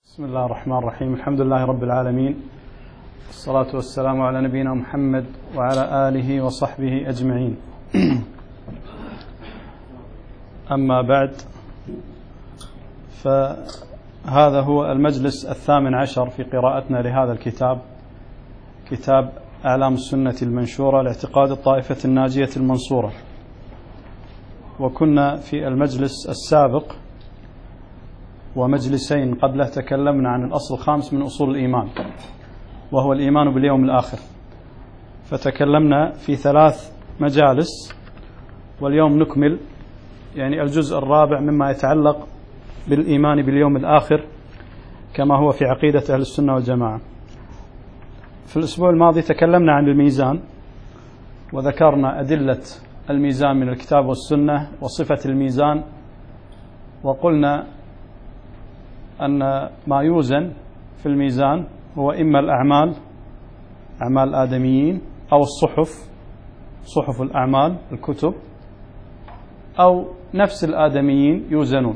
بسم الله الرحمن الرحيم. الحمد لله رب العالمين، والصلاة والسلام على نبينا محمد وعلى آله وصحبه أجمعين. أما بعد، فهذا هو المجلس 18 في قراءتنا لهذا الكتاب، كتاب أعلام السنة المنشورة لاعتقاد الطائفة الناجية المنصورة. وكنا في المجلس السابق ومجلسين قبله تكلمنا عن الأصل الخامس من أصول الإيمان، وهو الإيمان باليوم الآخر، فتكلمنا في 3 مجالس، واليوم نكمل يعني الجزء الرابع مما يتعلق بالإيمان باليوم الآخر كما هو في عقيدة أهل السنة والجماعة. في الأسبوع الماضي تكلمنا عن الميزان، وذكرنا أدلة الميزان من الكتاب والسنة وصفة الميزان، وقلنا أن ما يوزن في الميزان هو إما الأعمال، أعمال الآدميين، أو الصحف، صحف الأعمال، الكتب، أو نفس الآدميين يوزنون.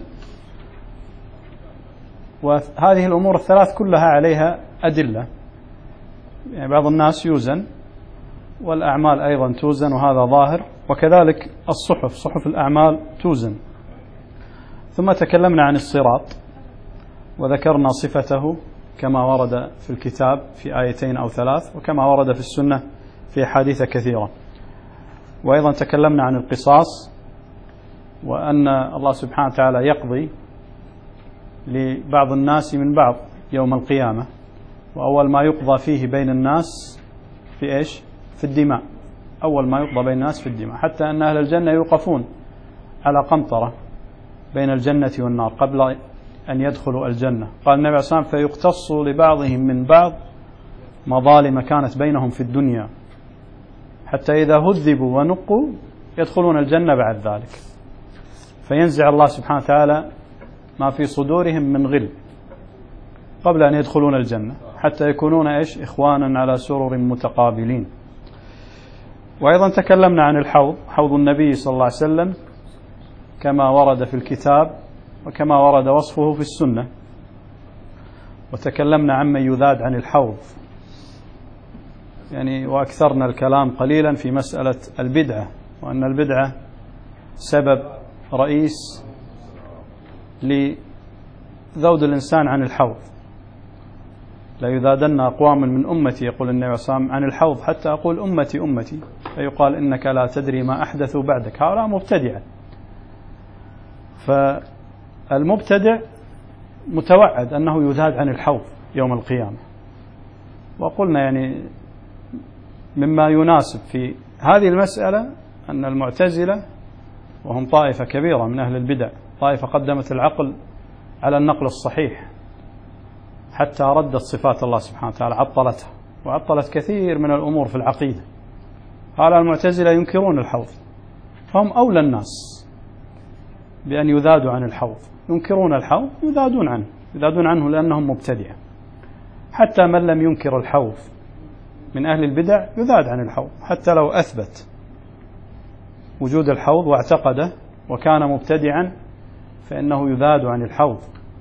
وهذه الأمور الثلاث كلها عليها أدلة، يعني بعض الناس يوزن، والأعمال أيضا توزن وهذا ظاهر، وكذلك الصحف، صحف الأعمال توزن. ثم تكلمنا عن الصراط، وذكرنا صفته كما ورد في الكتاب في 2 أو 3، وكما ورد في السنة في أحاديث كثيرة. وأيضا تكلمنا عن القصاص، وأن الله سبحانه وتعالى يقضي لبعض الناس من بعض يوم القيامة، وأول ما يقضى فيه بين الناس في إيش؟ في الدماء. أول ما يقضى بين الناس في الدماء، حتى أن أهل الجنة يوقفون على قنطرة بين الجنة والنار قبل أن يدخلوا الجنة. قال النبي صلى الله عليه وسلم: فيقتص لبعضهم من بعض مظالم كانت بينهم في الدنيا، حتى إذا هذبوا ونقوا يدخلون الجنة بعد ذلك، فينزع الله سبحانه وتعالى ما في صدورهم من غل قبل أن يدخلون الجنة، حتى يكونون إيش؟ إخوانا على سرر متقابلين. وأيضا تكلمنا عن الحوض، حوض النبي صلى الله عليه وسلم كما ورد في الكتاب وكما ورد وصفه في السنة. وتكلمنا عن من يذاد عن الحوض، يعني وأكثرنا الكلام قليلا في مسألة البدعة، وأن البدعة سبب رئيس لذود الإنسان عن الحوض. لا يذادن أقوام من أمتي، يقول النبي صلى الله عليه وسلم، عن الحوض حتى أقول أمتي أمتي، فيقال إنك لا تدري ما أحدثوا بعدك. هؤلاء مبتدعة، فالمبتدع متوعد أنه يذاد عن الحوض يوم القيامة. وقلنا يعني مما يناسب في هذه المسألة أن المعتزلة، وهم طائفة كبيرة من أهل البدع، طائفة قدمت العقل على النقل الصحيح حتى ردت صفات الله سبحانه وتعالى، عطلتها وعطلت كثير من الأمور في العقيدة. هؤلاء المعتزلة ينكرون الحوض، فهم أولى الناس بأن يذادوا عن الحوض، ينكرون الحوض يذادون عنه لأنهم مبتدعة. حتى من لم ينكر الحوض من أهل البدع يذاد عن الحوض، حتى لو أثبت وجود الحوض واعتقده وكان مبتدعا فإنه يذاد عن الحوض.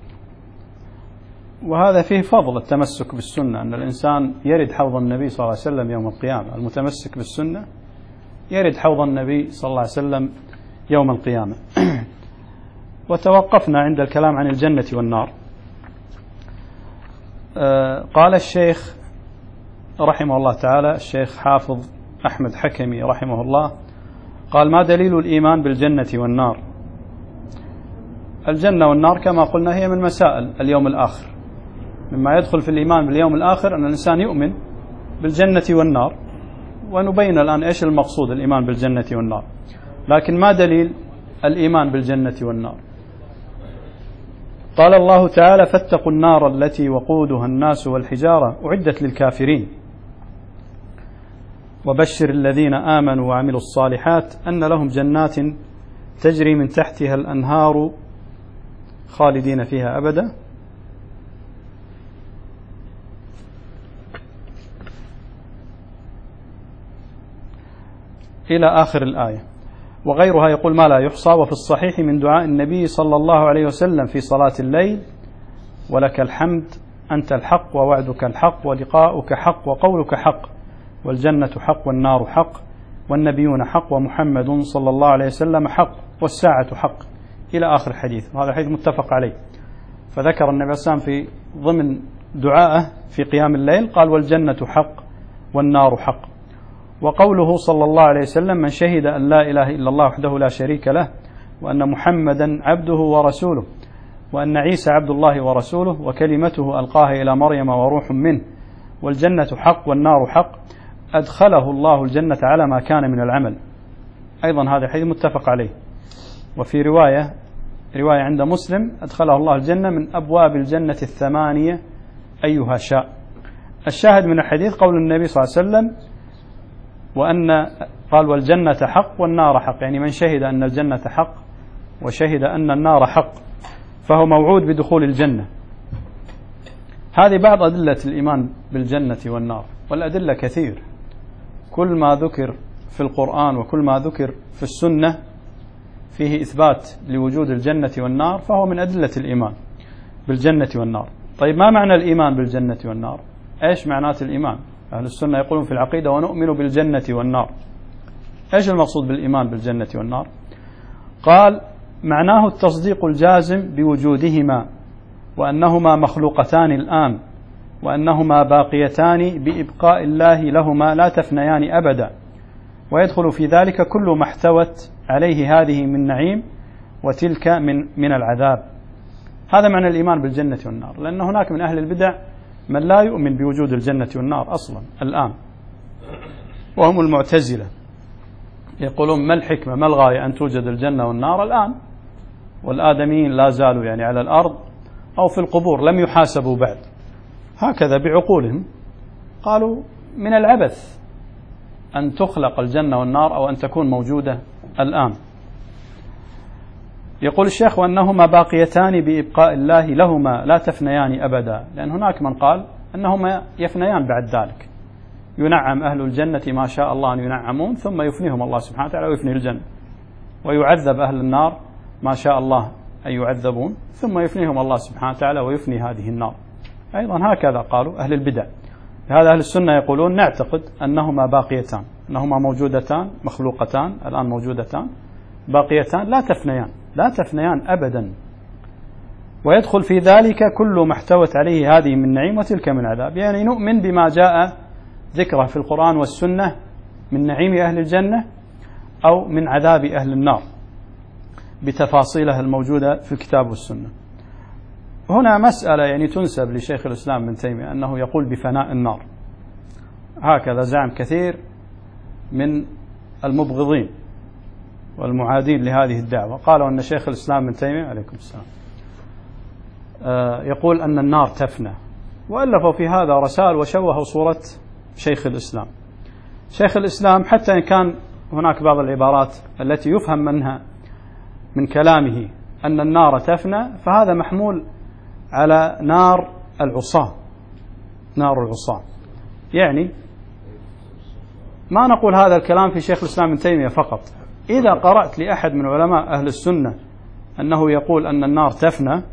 وهذا فيه فضل التمسك بالسنة، أن الإنسان يرد حوض النبي صلى الله عليه وسلم يوم القيامة. المتمسك بالسنة يرد حوض النبي صلى الله عليه وسلم يوم القيامة. وتوقفنا عند الكلام عن الجنة والنار. قال الشيخ رحمه الله تعالى، الشيخ حافظ أحمد حكمي رحمه الله، قال: ما دليل الإيمان بالجنة والنار؟ الجنة والنار كما قلنا هي من مسائل اليوم الآخر. مما يدخل في الإيمان باليوم الآخر أن الإنسان يؤمن بالجنة والنار، ونبين الآن إيش المقصود الإيمان بالجنة والنار. لكن ما دليل الإيمان بالجنة والنار؟ قال الله تعالى: فاتقوا النار التي وقودها الناس والحجارة أعدت للكافرين وبشر الذين آمنوا وعملوا الصالحات أن لهم جنات تجري من تحتها الأنهار خالدين فيها أبدا. إلى آخر الآية. وغيرها يقول ما لا يحصى. وفي الصحيح من دعاء النبي صلى الله عليه وسلم في صلاة الليل ولك الحمد أنت الحق ووعدك الحق ولقاؤك حق وقولك حق والجنة حق والنار حق والنبيون حق ومحمد صلى الله عليه وسلم حق والساعة حق إلى آخر الحديث. وهذا الحديث متفق عليه. فذكر النبي صلى الله عليه وسلم في ضمن دعائه في قيام الليل قال والجنة حق والنار حق. وقوله صلى الله عليه وسلم من شهد أن لا إله إلا الله وحده لا شريك له وأن محمدا عبده ورسوله وأن عيسى عبد الله ورسوله وكلمته ألقاها إلى مريم وروح منه والجنة حق والنار حق أدخله الله الجنة على ما كان من العمل. أيضا هذا الحديث متفق عليه. وفي رواية عند مسلم أدخله الله الجنة من أبواب الجنة 8 أيها شاء. الشاهد من الحديث قول النبي صلى الله عليه وسلم قال والجنة حق والنار حق، يعني من شهد أن الجنة حق وشهد أن النار حق فهو موعود بدخول الجنة. هذه بعض أدلة الإيمان بالجنة والنار، والأدلة كثير. كل ما ذكر في القرآن وكل ما ذكر في السنة فيه إثبات لوجود الجنة والنار فهو من أدلة الإيمان بالجنة والنار. طيب ما معنى الإيمان بالجنة والنار؟ إيش معنات الإيمان؟ أهل السنة يقولون في العقيدة ونؤمن بالجنة والنار. إيش المقصود بالإيمان بالجنة والنار؟ قال معناه التصديق الجازم بوجودهما وأنهما مخلوقتان الآن وأنهما باقيتان بإبقاء الله لهما لا تفنيان أبدا، ويدخل في ذلك كل ما احتوت عليه هذه من نعيم وتلك من العذاب. هذا معنى الإيمان بالجنة والنار، لأن هناك من أهل البدع من لا يؤمن بوجود الجنة والنار أصلا الآن، وهم المعتزلة. يقولون ما الحكمة ما الغاية أن توجد الجنة والنار الآن والآدميين لا زالوا يعني على الأرض أو في القبور لم يحاسبوا بعد. هكذا بعقولهم قالوا من العبث أن تخلق الجنة والنار أو أن تكون موجودة الآن. يقول الشيخ وأنهما باقيتان بإبقاء الله لهما لا تفنيان أبدا، لأن هناك من قال أنهما يفنيان بعد ذلك، ينعم أهل الجنة ما شاء الله أن ينعمون ثم يفنيهم الله سبحانه وتعالى ويفني الجنة، ويعذب أهل النار ما شاء الله أن يعذبون ثم يفنيهم الله سبحانه وتعالى ويفني هذه النار. أيضا هكذا قالوا أهل البدع. هذا أهل السنة يقولون نعتقد أنهما باقيتان، أنهما موجودتان مخلوقتان الآن موجودتان باقيتان لا تفنيان أبدا، ويدخل في ذلك كل ما احتوت عليه هذه من نعيم وتلك من عذاب. يعني نؤمن بما جاء ذكره في القرآن والسنة من نعيم أهل الجنة أو من عذاب أهل النار بتفاصيلها الموجودة في الكتاب والسنة. هنا مسألة يعني تنسب لشيخ الإسلام ابن تيمية أنه يقول بفناء النار، هكذا زعم كثير من المبغضين والمعادين لهذه الدعوة. قالوا أن شيخ الإسلام ابن تيمية عليكم السلام يقول أن النار تفنى، وألفوا في هذا رسائل وشوهوا صورة شيخ الإسلام. شيخ الإسلام حتى إن كان هناك بعض العبارات التي يفهم منها من كلامه أن النار تفنى فهذا محمول على نار العصاة، نار العصاة. يعني ما نقول هذا الكلام في شيخ الإسلام ابن تيمية فقط. إذا قرأت لأحد من علماء أهل السنة أنه يقول أن النار تفنى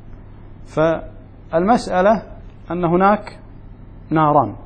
فالمسألة أن هناك ناران،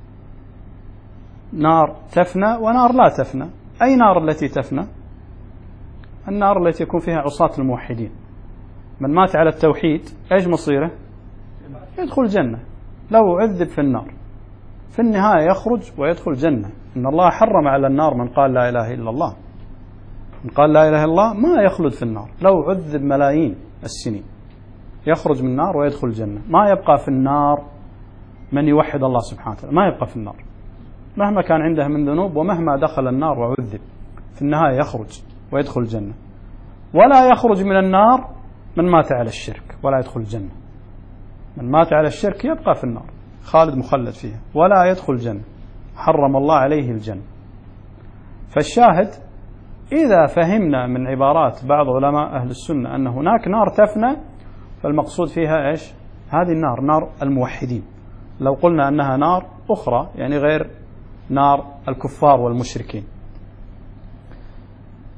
نار تفنى ونار لا تفنى. أي نار التي تفنى؟ النار التي يكون فيها عصاة الموحدين. من مات على التوحيد إيش مصيره؟ يدخل الجنة لو عذب في النار في النهاية يخرج ويدخل الجنة. إن الله حرم على النار من قال لا إله إلا الله، من قال لا إله إلا الله ما يخلد في النار لو عذب ملايين السنين، يخرج من النار ويدخل الجنة. ما يبقى في النار من يوحد الله سبحانه وتعالى، ما يبقى في النار مهما كان عنده من ذنوب، ومهما دخل النار وعذب في النهاية يخرج ويدخل الجنة. ولا يخرج من النار من مات على الشرك ولا يدخل الجنة. من مات على الشرك يبقى في النار خالد مخلد فيها ولا يدخل الجنة، حرم الله عليه الجنة. فالشاهد إذا فهمنا من عبارات بعض علماء أهل السنة أن هناك نار تفنى فالمقصود فيها إيش؟ هذه النار نار الموحدين. لو قلنا أنها نار أخرى يعني غير نار الكفار والمشركين.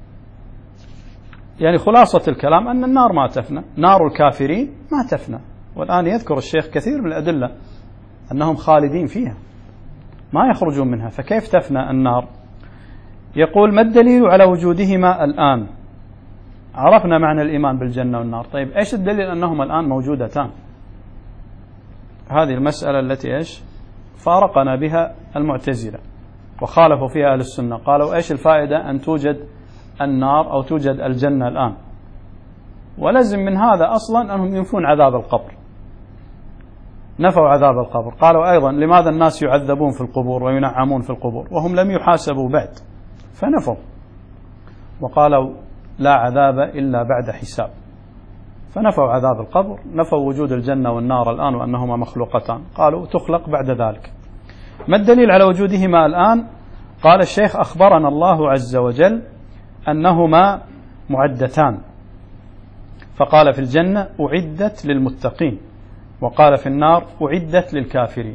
يعني خلاصة الكلام أن النار ما تفنى، نار الكافرين ما تفنى، والآن يذكر الشيخ كثير من الأدلة أنهم خالدين فيها ما يخرجون منها، فكيف تفنى النار؟ يقول: ما الدليل على وجودهما الآن؟ عرفنا معنى الإيمان بالجنة والنار، طيب إيش الدليل أنهما الآن موجودتان؟ هذه المسألة التي إيش فارقنا بها المعتزلة وخالفوا فيها أهل السنة، قالوا إيش الفائدة أن توجد النار أو توجد الجنة الآن؟ ولزم من هذا أصلا أنهم ينفون عذاب القبر، نفوا عذاب القبر. قالوا أيضا: لماذا الناس يعذبون في القبور وينعمون في القبور وهم لم يحاسبوا بعد؟ فنفوا وقالوا: لا عذاب إلا بعد حساب، فنفوا عذاب القبر، نفوا وجود الجنة والنار الآن وأنهما مخلوقتان، قالوا تخلق بعد ذلك. ما الدليل على وجودهما الآن؟ قال الشيخ: أخبرنا الله عز وجل أنهما معدتان، فقال في الجنة: أعدت للمتقين، وقال في النار: أعدت للكافرين.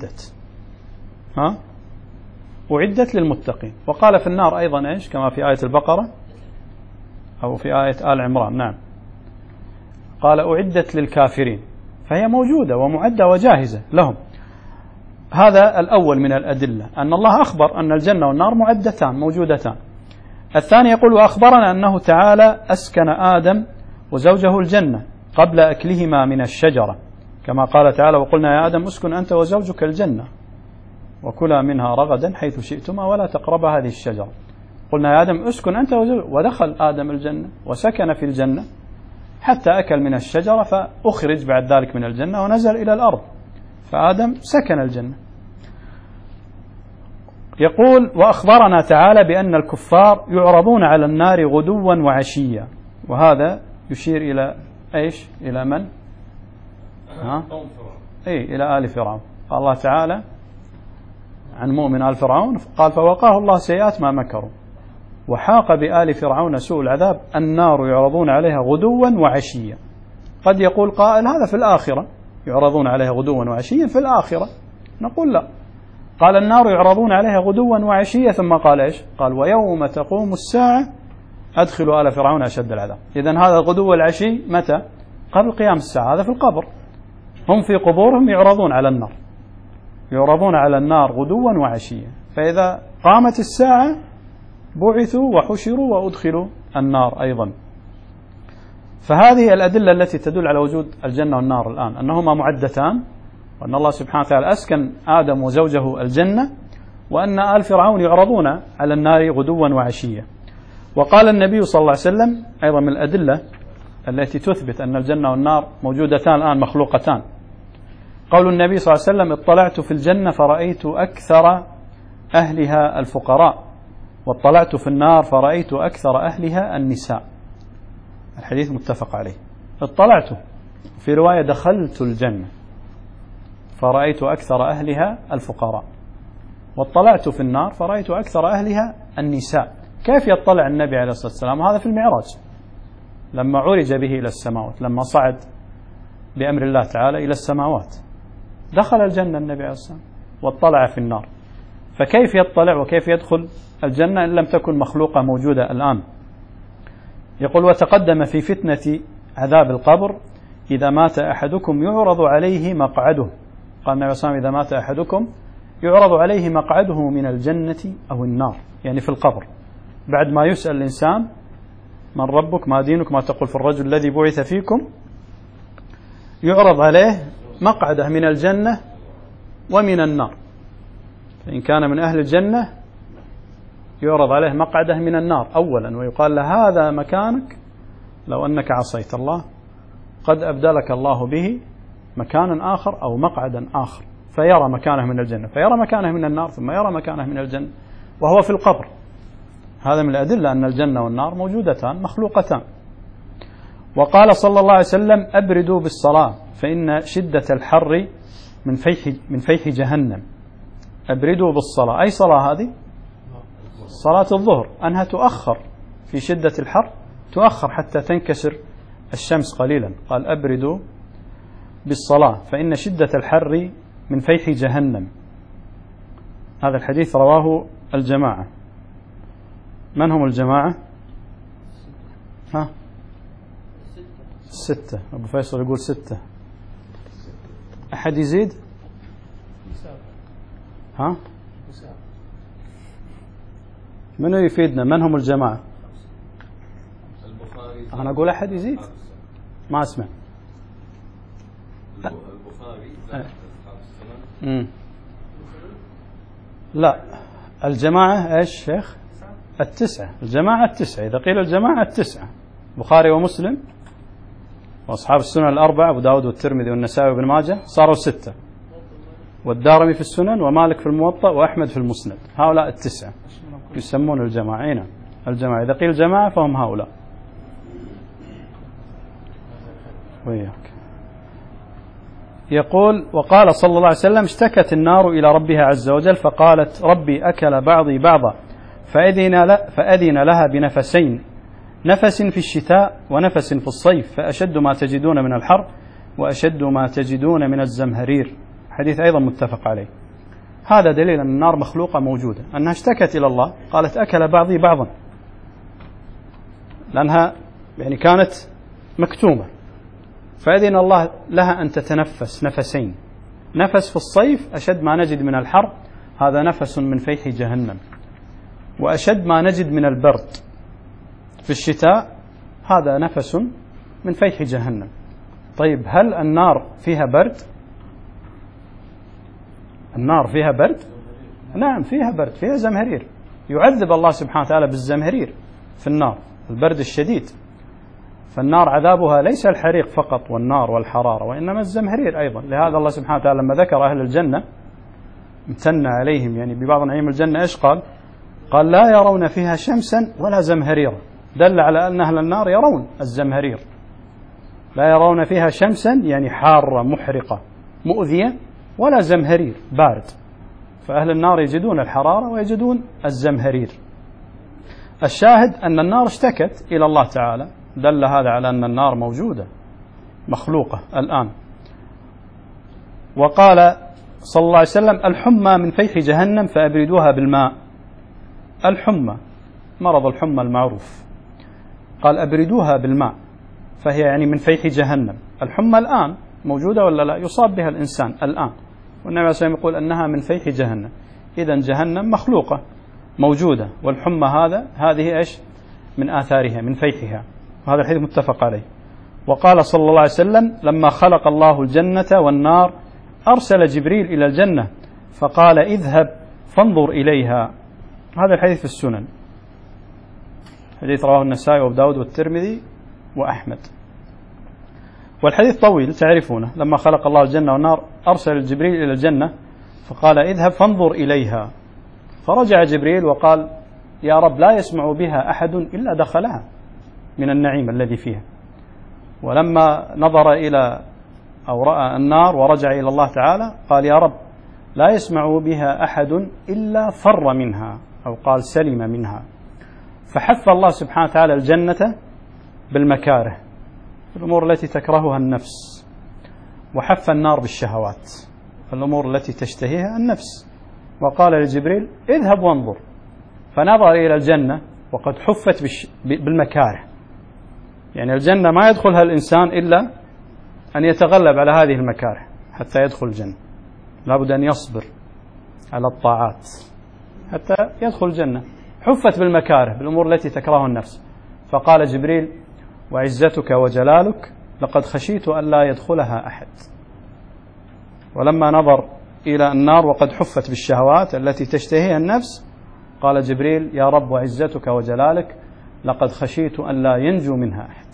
أعدت للمتقين. وقال في النار أيضا إيش كما في آية البقرة أو في آية آل عمران، نعم، قال: أعدت للكافرين، فهي موجودة ومعدة وجاهزة لهم. هذا الأول من الأدلة، أن الله أخبر أن الجنة والنار معدتان موجودتان. الثاني يقول: وأخبرنا أنه تعالى أسكن آدم وزوجه الجنة قبل أكلهما من الشجرة، كما قال تعالى: وقلنا يا آدم اسكن أنت وزوجك الجنة وكلا منها رغدا حيث شئتما ولا تقربا هذه الشجرة. قلنا يا آدم اسكن أنت وزوجك، ودخل آدم الجنة وسكن في الجنة حتى أكل من الشجرة فأخرج بعد ذلك من الجنة ونزل إلى الأرض، فآدم سكن الجنة. يقول: وأخبرنا تعالى بأن الكفار يعرضون على النار غدوا وعشيا، وهذا يشير إلى إيش؟ إلى من؟ إلى آل فرعون. قال الله تعالى عن مؤمن آل فرعون قال: فوقاه الله سيئات ما مكروا وحاق بآل فرعون سوء العذاب النار يعرضون عليها غدوا وعشيا. قد يقول قائل: هذا في الآخرة، يعرضون عليها غدوا وعشيا في الآخرة. نقول لا، قال: النار يعرضون عليها غدوا وعشيا، ثم قال إيش؟ قال: ويوم تقوم الساعة أدخلوا آل فرعون أشد العذاب. إذن هذا الغدو والعشي متى؟ قبل قيام الساعة، هذا في القبر، هم في قبورهم يعرضون على النار، يعرضون على النار غدوا وعشيا، فإذا قامت الساعة بعثوا وحشروا وأدخلوا النار أيضا. فهذه الأدلة التي تدل على وجود الجنة والنار الآن، أنهما معدتان، وأن الله سبحانه وتعالى أسكن آدم وزوجه الجنة، وأن آل فرعون يعرضون على النار غدوا وعشيا. وقال النبي صلى الله عليه وسلم أيضا من الأدلة التي تثبت أن الجنة والنار موجودتان الآن مخلوقتان، قول النبي صلى الله عليه وسلم: اطلعت في الجنة فرأيت أكثر أهلها الفقراء، واطلعت في النار فرأيت أكثر أهلها النساء. الحديث متفق عليه. اطلعت، في رواية دخلت الجنة فرأيت أكثر أهلها الفقراء، واطلعت في النار فرأيت أكثر أهلها النساء. كيف يطلع النبي عليه الصلاة والسلام؟ هذا في المعراج لما عرج به إلى السماوات، لما صعد بأمر الله تعالى إلى السماوات دخل الجنة النبي عليه الصلاة والسلام واطلع في النار، فكيف يطلع وكيف يدخل الجنة إن لم تكن مخلوقة موجودة الآن؟ يقول: وتقدم في فتنة عذاب القبر: إذا مات أحدكم يعرض عليه مقعده. قال النبي صلى الله عليه وسلم: إذا مات أحدكم يعرض عليه مقعده من الجنة أو النار، يعني في القبر، بعد ما يسأل الإنسان: من ربك؟ ما دينك؟ ما تقول في الرجل الذي بعث فيكم؟ يعرض عليه مقعده من الجنة ومن النار، فإن كان من أهل الجنة يعرض عليه مقعده من النار أولا، ويقال له: هذا مكانك لو أنك عصيت الله، قد أبدلك الله به مكانا آخر أو مقعدا آخر، فيرى مكانه من الجنة، فيرى مكانه من النار، ثم يرى مكانه من الجنة وهو في القبر. هذا من الأدلة أن الجنة والنار موجودتان مخلوقتان. وقال صلى الله عليه وسلم: أبردوا بالصلاة فإن شدة الحر من فيح جهنم. أبردوا بالصلاة، أي صلاة هذه؟ صلاة الظهر، أنها تؤخر في شدة الحر، تؤخر حتى تنكسر الشمس قليلا. قال: أبردوا بالصلاة فإن شدة الحر من فيح جهنم. هذا الحديث رواه الجماعة. من هم الجماعة؟ ستة. أبو فيصل يقول 6. أحد يزيد؟ ها؟ منو يفيدنا؟ من هم الجماعة؟ أنا أقول أحد يزيد؟ ما أسمع. لا، الجماعة إيش شيخ؟ التسعة. الجماعة التسعة. إذا قيل الجماعة التسعة، بخاري ومسلم وأصحاب السنن الأربعة، أبو داود والترمذي والنسائي وابن ماجه، صاروا 6، والدارمي في السنن، ومالك في الموطأ، وأحمد في المسند. هؤلاء التسعة يسمون الجماعة. هنا الجماعة إذا قيل جماعة فهم هؤلاء. وياك. يقول: وقال صلى الله عليه وسلم: اشتكت النار إلى ربها عز وجل فقالت: ربي أكل بعضي بعضا فأذن لها بنفسين، نفس في الشتاء ونفس في الصيف، فأشد ما تجدون من الحر وأشد ما تجدون من الزمهرير. حديث أيضا متفق عليه. هذا دليل أن النار مخلوقة موجودة، أنها اشتكت إلى الله، قالت: أكل بعضي بعضا، لأنها يعني كانت مكتومة، فأذن الله لها أن تتنفس نفسين، نفس في الصيف أشد ما نجد من الحر، هذا نفس من فيح جهنم، وأشد ما نجد من البرد في الشتاء، هذا نفس من فيح جهنم. طيب، هل النار فيها برد؟ النار فيها برد؟ نعم فيها برد، فيها زمهرير. يعذب الله سبحانه وتعالى بالزمهرير في النار، البرد الشديد. فالنار عذابها ليس الحريق فقط والنار والحرارة، وإنما الزمهرير أيضا. لهذا الله سبحانه وتعالى لما ذكر أهل الجنة امتن عليهم يعني ببعض نعيم الجنة، إيش قال؟ قال: لا يرون فيها شمسا ولا زمهريرا، دل على أن أهل النار يرون الزمهرير. لا يرون فيها شمسا يعني حارة محرقة مؤذية، ولا زمهرير بارد. فأهل النار يجدون الحرارة ويجدون الزمهرير. الشاهد أن النار اشتكت إلى الله تعالى، دل هذا على أن النار موجودة مخلوقة الآن. وقال صلى الله عليه وسلم: الحمى من فيح جهنم فأبردوها بالماء. الحمى، مرض الحمى المعروف، قال: أبردوها بالماء، فهي يعني من فيح جهنم. الحمى الآن موجودة ولا لا؟ يصاب بها الإنسان الآن، والنبي عليه الصلاة والسلام يقول أنها من فيح جهنم. إذن جهنم مخلوقة موجودة، والحمى هذه إيش؟ من آثارها، من فيحها. وهذا الحديث متفق عليه. وقال صلى الله عليه وسلم: لما خلق الله الجنة والنار أرسل جبريل إلى الجنة فقال: اذهب فانظر إليها. هذا الحديث في السنن، حديث رواه النسائي وابو داود والترمذي وأحمد. والحديث طويل تعرفونه. لما خلق الله الجنة والنار أرسل جبريل إلى الجنة فقال: اذهب فانظر إليها. فرجع جبريل وقال: يا رب، لا يسمع بها أحد إلا دخلها من النعيم الذي فيها. ولما نظر إلى أو رأى النار ورجع إلى الله تعالى قال: يا رب، لا يسمع بها أحد إلا فر منها، أو قال سلم منها. فحث الله سبحانه وتعالى الجنة بالمكاره، الأمور التي تكرهها النفس، وحث النار بالشهوات، الأمور التي تشتهيها النفس. وقال لجبريل: اذهب وانظر. فنظر إلى الجنة وقد حفت بالمكاره، يعني الجنة ما يدخلها الإنسان إلا أن يتغلب على هذه المكاره حتى يدخل الجنة. لابد أن يصبر على الطاعات حتى يدخل الجنة. حفت بالمكاره، بالأمور التي تكره النفس. فقال جبريل: وعزتك وجلالك لقد خشيت أن لا يدخلها أحد. ولما نظر إلى النار وقد حفت بالشهوات التي تشتهيها النفس قال جبريل: يا رب، وعزتك وجلالك لقد خشيت أن لا ينجو منها أحد.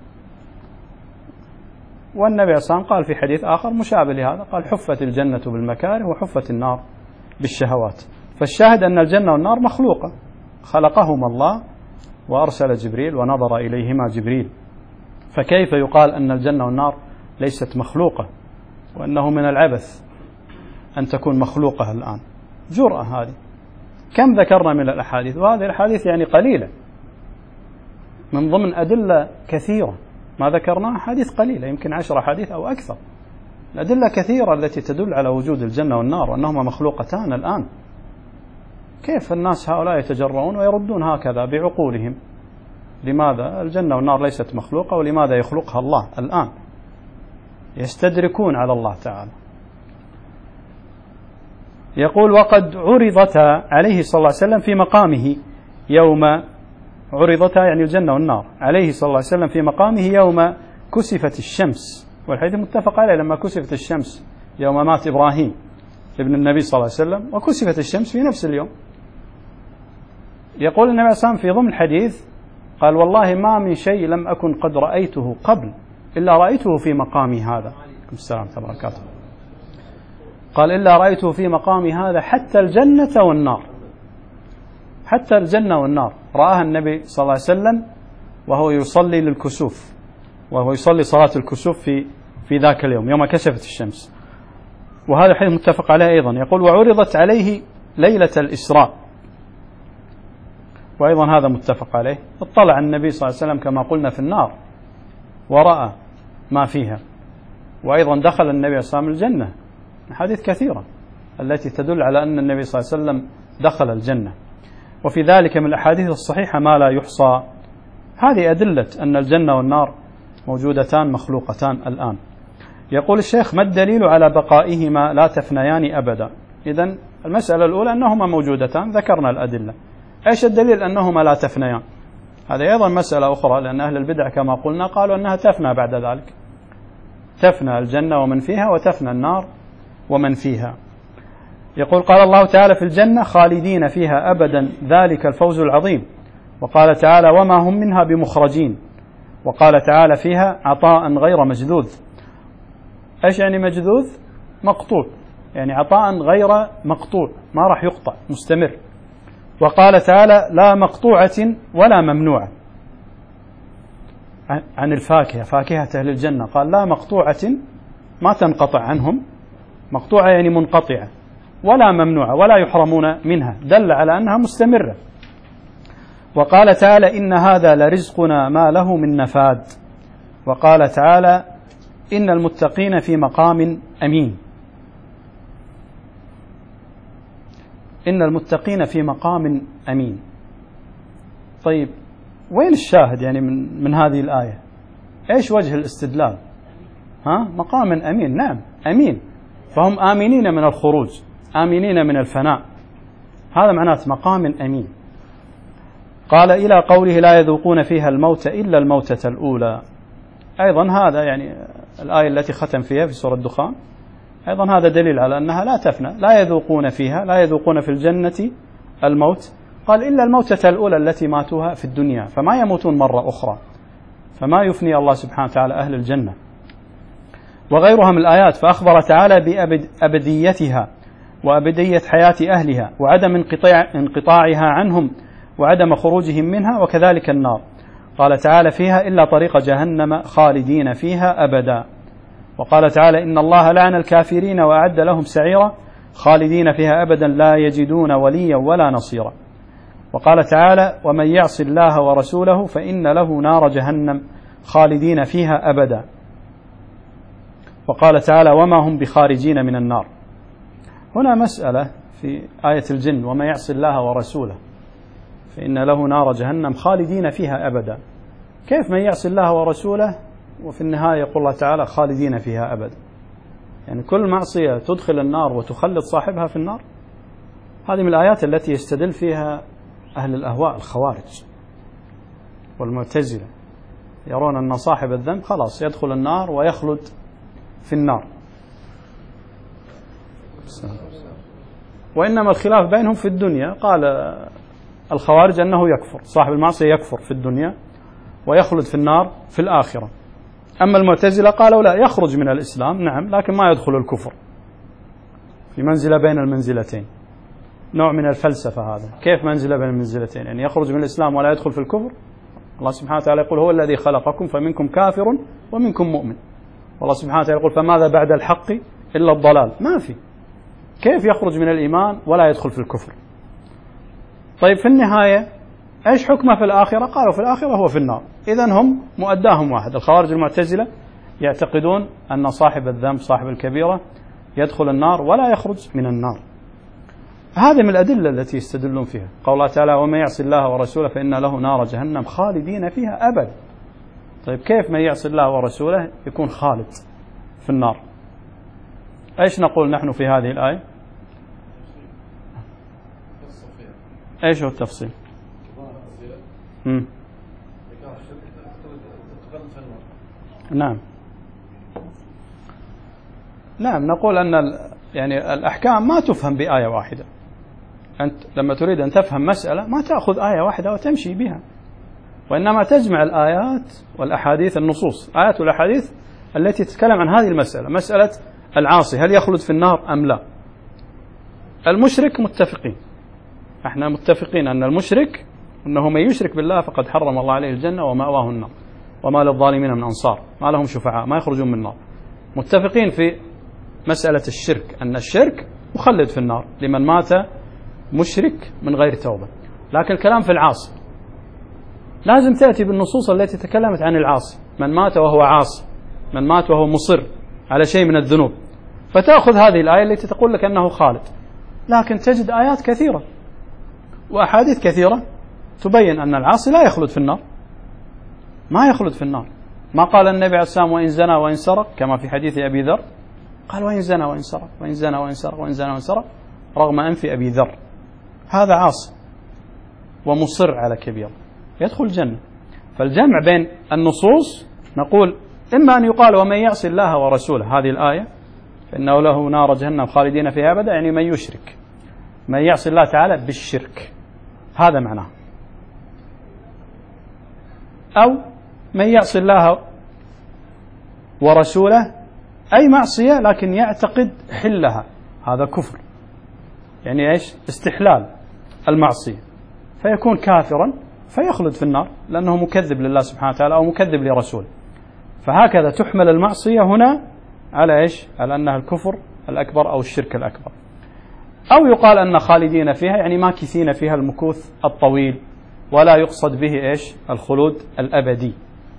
والنبي صلى الله عليه وسلم قال في حديث آخر مشابه لهذا، قال: حفت الجنة بالمكاره وحفت النار بالشهوات. فالشاهد أن الجنة والنار مخلوقة، خلقهما الله وأرسل جبريل ونظر إليهما جبريل. فكيف يقال أن الجنة والنار ليست مخلوقة، وأنه من العبث أن تكون مخلوقة الآن؟ جرأة هذه. كم ذكرنا من الأحاديث، وهذه الأحاديث يعني قليلة من ضمن أدلة كثيرة. ما ذكرناها حديث قليلة، يمكن 10 حديث أو أكثر. الأدلة كثيرة التي تدل على وجود الجنة والنار وأنهما مخلوقتان الآن. كيف الناس هؤلاء يتجرؤون ويردون هكذا بعقولهم؟ لماذا الجنة والنار ليست مخلوقة، ولماذا يخلقها الله الآن؟ يستدركون على الله تعالى. يقول وقد عرضتا عليه صلى الله عليه وسلم في مقامه يوم عرضتا يعني الجنة والنار عليه صلى الله عليه وسلم في مقامه يوم كسفت الشمس، والحديث متفق عليه لما كسفت الشمس يوم مات إبراهيم ابن النبي صلى الله عليه وسلم، وكسفت الشمس في نفس اليوم. يقول النبي صلى الله عليه وسلم في ضمن الحديث قال والله ما من شيء لم أكن قد رأيته قبل إلا رأيته في مقامي هذا. السلام عليكم ورحمة الله وبركاته. قال إلا رأيته في مقامي هذا حتى الجنة والنار، حتى الجنة والنار رآها النبي صلى الله عليه وسلم وهو يصلي للكسوف، وهو يصلي صلاة الكسوف في ذاك اليوم يوم كسفت الشمس. وهذا حديث متفق عليه أيضا. يقول وعرضت عليه ليلة الإسراء، وأيضا هذا متفق عليه. اطلع النبي صلى الله عليه وسلم كما قلنا في النار ورأى ما فيها، وأيضا دخل النبي صلى الله عليه وسلم الجنة، حديث كثيرة التي تدل على أن النبي صلى الله عليه وسلم دخل الجنة، وفي ذلك من الأحاديث الصحيحة ما لا يحصى. هذه أدلة أن الجنة والنار موجودتان مخلوقتان الآن. يقول الشيخ ما الدليل على بقائهما لا تفنيان أبدا؟ إذن المسألة الأولى أنهما موجودتان، ذكرنا الأدلة. إيش الدليل أنهما لا تفنيان؟ هذه أيضا مسألة أخرى، لأن أهل البدع كما قلنا قالوا أنها تفنى بعد ذلك، تفنى الجنة ومن فيها وتفنى النار ومن فيها. يقول قال الله تعالى في الجنة خالدين فيها أبدا ذلك الفوز العظيم، وقال تعالى وما هم منها بمخرجين، وقال تعالى فيها عطاء غير مجذوذ. إيش يعني مجذوذ؟ مقطوع، يعني عطاء غير مقطوع ما راح يقطع، مستمر. وقال تعالى لا مقطوعة ولا ممنوعة، عن الفاكهة، فاكهة أهل الجنة قال لا مقطوعة ما تنقطع عنهم، مقطوعة يعني منقطعة، ولا ممنوعة ولا يحرمون منها، دل على أنها مستمرة. وقال تعالى إن هذا لرزقنا ما له من نفاد. وقال تعالى إن المتقين في مقام أمين. إن المتقين في مقام أمين. طيب وين الشاهد يعني من هذه الآية؟ إيش وجه الاستدلال؟ مقام أمين، نعم أمين، فهم آمنين من الخروج، آمنين من الفناء، هذا معناه مقام أمين. قال إلى قوله لا يذوقون فيها الموت إلا الموتة الأولى، أيضا هذا يعني الآية التي ختم فيها في سورة الدخان، أيضا هذا دليل على أنها لا تفنى، لا يذوقون فيها، لا يذوقون في الجنة الموت، قال إلا الموتة الأولى التي ماتوها في الدنيا، فما يموتون مرة أخرى، فما يفني الله سبحانه وتعالى أهل الجنة. وغيرها من الآيات، فأخبر تعالى بأبديتها وأبدية حياة أهلها وعدم انقطاعها عنهم وعدم خروجهم منها، وكذلك النار قال تعالى فيها إلا طريق جهنم خالدين فيها أبدا. وقال تعالى إن الله لعن الكافرين وأعد لهم سعيرا خالدين فيها أبدا لا يجدون وليا ولا نصيرا. وقال تعالى ومن يعص الله ورسوله فإن له نار جهنم خالدين فيها أبدا. وقال تعالى وما هم بخارجين من النار. هنا مسألة في آية الجن وما يعص الله ورسوله فإن له نار جهنم خالدين فيها أبدا، كيف من يعص الله ورسوله وفي النهاية يقول الله تعالى خالدين فيها أبدا؟ يعني كل معصية تدخل النار وتخلد صاحبها في النار. هذه من الآيات التي يستدل فيها أهل الأهواء الخوارج والمعتزلة، يرون أن صاحب الذنب خلاص يدخل النار ويخلد في النار، وإنما الخلاف بينهم في الدنيا. قال الخوارج أنه يكفر، صاحب المعصية يكفر في الدنيا ويخلد في النار في الآخرة. أما المعتزلة قالوا لا، يخرج من الإسلام نعم لكن ما يدخل الكفر، في منزلة بين المنزلتين، نوع من الفلسفة هذا. كيف منزلة بين المنزلتين؟ يعني يخرج من الإسلام ولا يدخل في الكفر؟ الله سبحانه وتعالى يقول هو الذي خلقكم فمنكم كافر ومنكم مؤمن، والله سبحانه وتعالى يقول فماذا بعد الحق إلا الضلال، ما في، كيف يخرج من الإيمان ولا يدخل في الكفر؟ طيب في النهاية إيش حكمه في الآخرة؟ قالوا في الآخرة هو في النار. إذن هم مؤداهم واحد. الخوارج المعتزلة يعتقدون أن صاحب الذنب صاحب الكبيرة يدخل النار ولا يخرج من النار. هذه من الأدلة التي يستدلون فيها، قول الله تعالى ومن يعص الله ورسوله فإن له نار جهنم خالدين فيها أبدا. طيب كيف من يعص الله ورسوله يكون خالد في النار. إيش نقول نحن في هذه الآية؟ إيش هو التفصيل؟ نعم نقول أن يعني الأحكام ما تفهم بآية واحدة. أنت لما تريد أن تفهم مسألة ما تأخذ آية واحدة وتمشي بها، وإنما تجمع الآيات والأحاديث، النصوص آيات والأحاديث التي تتكلم عن هذه المسألة، مسألة العاصي هل يخلد في النار أم لا. المشرك متفقين، احنا متفقين أن المشرك أنه من يشرك بالله فقد حرم الله عليه الجنة ومأواه النار وما للظالمين من أنصار، ما لهم شفعاء، ما يخرجون من النار. متفقين في مسألة الشرك، أن الشرك مخلد في النار لمن مات مشرك من غير توبة. لكن الكلام في العاصي لازم تأتي بالنصوص التي تكلمت عن العاصي، من مات وهو عاصي، من مات وهو مصر على شيء من الذنوب، فتأخذ هذه الآية التي تقول لك أنه خالد. لكن تجد آيات كثيرة وأحاديث كثيرة تبين أن العاصي لا يخلد في النار، ما يخلد في النار. ما قال النبي عليه الصلاة والسلام وإن زنى وإن سرق كما في حديث أبي ذر، قال وإن زنى وإن سرق، وإن زنى وإن سرق، وإن زنى وإن سرق، رغم أنف أبي ذر. هذا عاصي ومصر على كبير يدخل الجنة. فالجمع بين النصوص نقول إما أن يقال ومن يعصي الله ورسوله، هذه الآية فإنه له نار جهنم خالدين فيها أبدا، يعني من يشرك، من يعصي الله تعالى بالشرك، هذا معناه. أو من يعصي الله ورسوله أي معصية لكن يعتقد حلها، هذا كفر، يعني إيش؟ استحلال المعصية، فيكون كافرا فيخلد في النار لأنه مكذب لله سبحانه وتعالى أو مكذب لرسوله. فهكذا تحمل المعصية هنا على إيش؟ على أنها الكفر الأكبر أو الشرك الأكبر. أو يقال أن خالدين فيها يعني ماكثين فيها المكوث الطويل، ولا يقصد به إيش؟ الخلود الأبدي.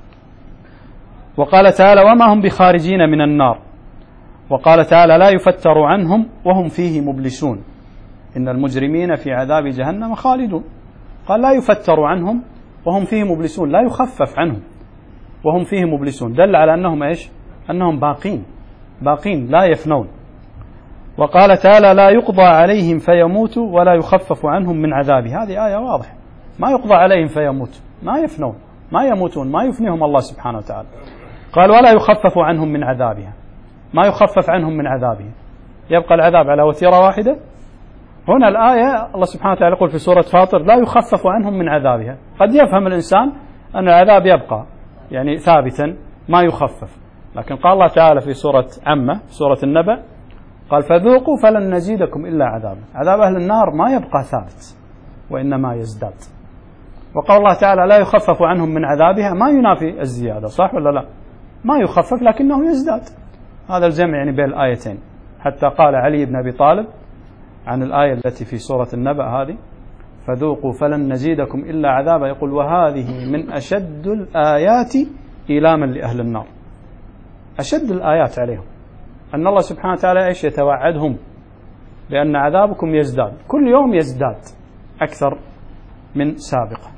وقال تعالى وما هم بخارجين من النار. وقال تعالى لا يفتر عنهم وهم فيه مبلسون، إن المجرمين في عذاب جهنم خالدون. قال لا يفتر عنهم وهم فيه مبلسون، لا يخفف عنهم وهم فيه مبلسون، دل على أنهم إيش؟ أنهم باقين لا يفنون. وقال تعالى لا يقضى عليهم فيموتوا ولا يخفف عنهم من عذابه. هذه آية واضحة، ما يقضى عليهم فيموت، ما يفنون، ما يموتون، ما يفنيهم الله سبحانه وتعالى. قال ولا يخفف عنهم من عذابها، ما يخفف عنهم من عذابه، يبقى العذاب على وتيرة واحدة. هنا الآية الله سبحانه وتعالى يقول في سورة فاطر لا يخفف عنهم من عذابها. قد يفهم الإنسان أن العذاب يبقى يعني ثابتا ما يخفف، لكن قال الله تعالى في سورة عمة سورة النبأ قال فذوقوا فلن نزيدكم إلا عذابا. عذاب أهل النار ما يبقى ثابت وإنما يزداد. وقال الله تعالى لا يخفف عنهم من عذابها، ما ينافي الزيادة، صح ولا لا؟ ما يخفف لكنه يزداد. هذا الجمع يعني بين الآيتين. حتى قال علي بن أبي طالب عن الآية التي في سورة النبأ هذه فذوقوا فلن نزيدكم إلا عذابا، يقول وهذه من أشد الآيات إيلاما لأهل النار. أشد الآيات عليهم أن الله سبحانه وتعالى إيش؟ يتوعدهم بأن عذابكم يزداد، كل يوم يزداد أكثر من سابقه.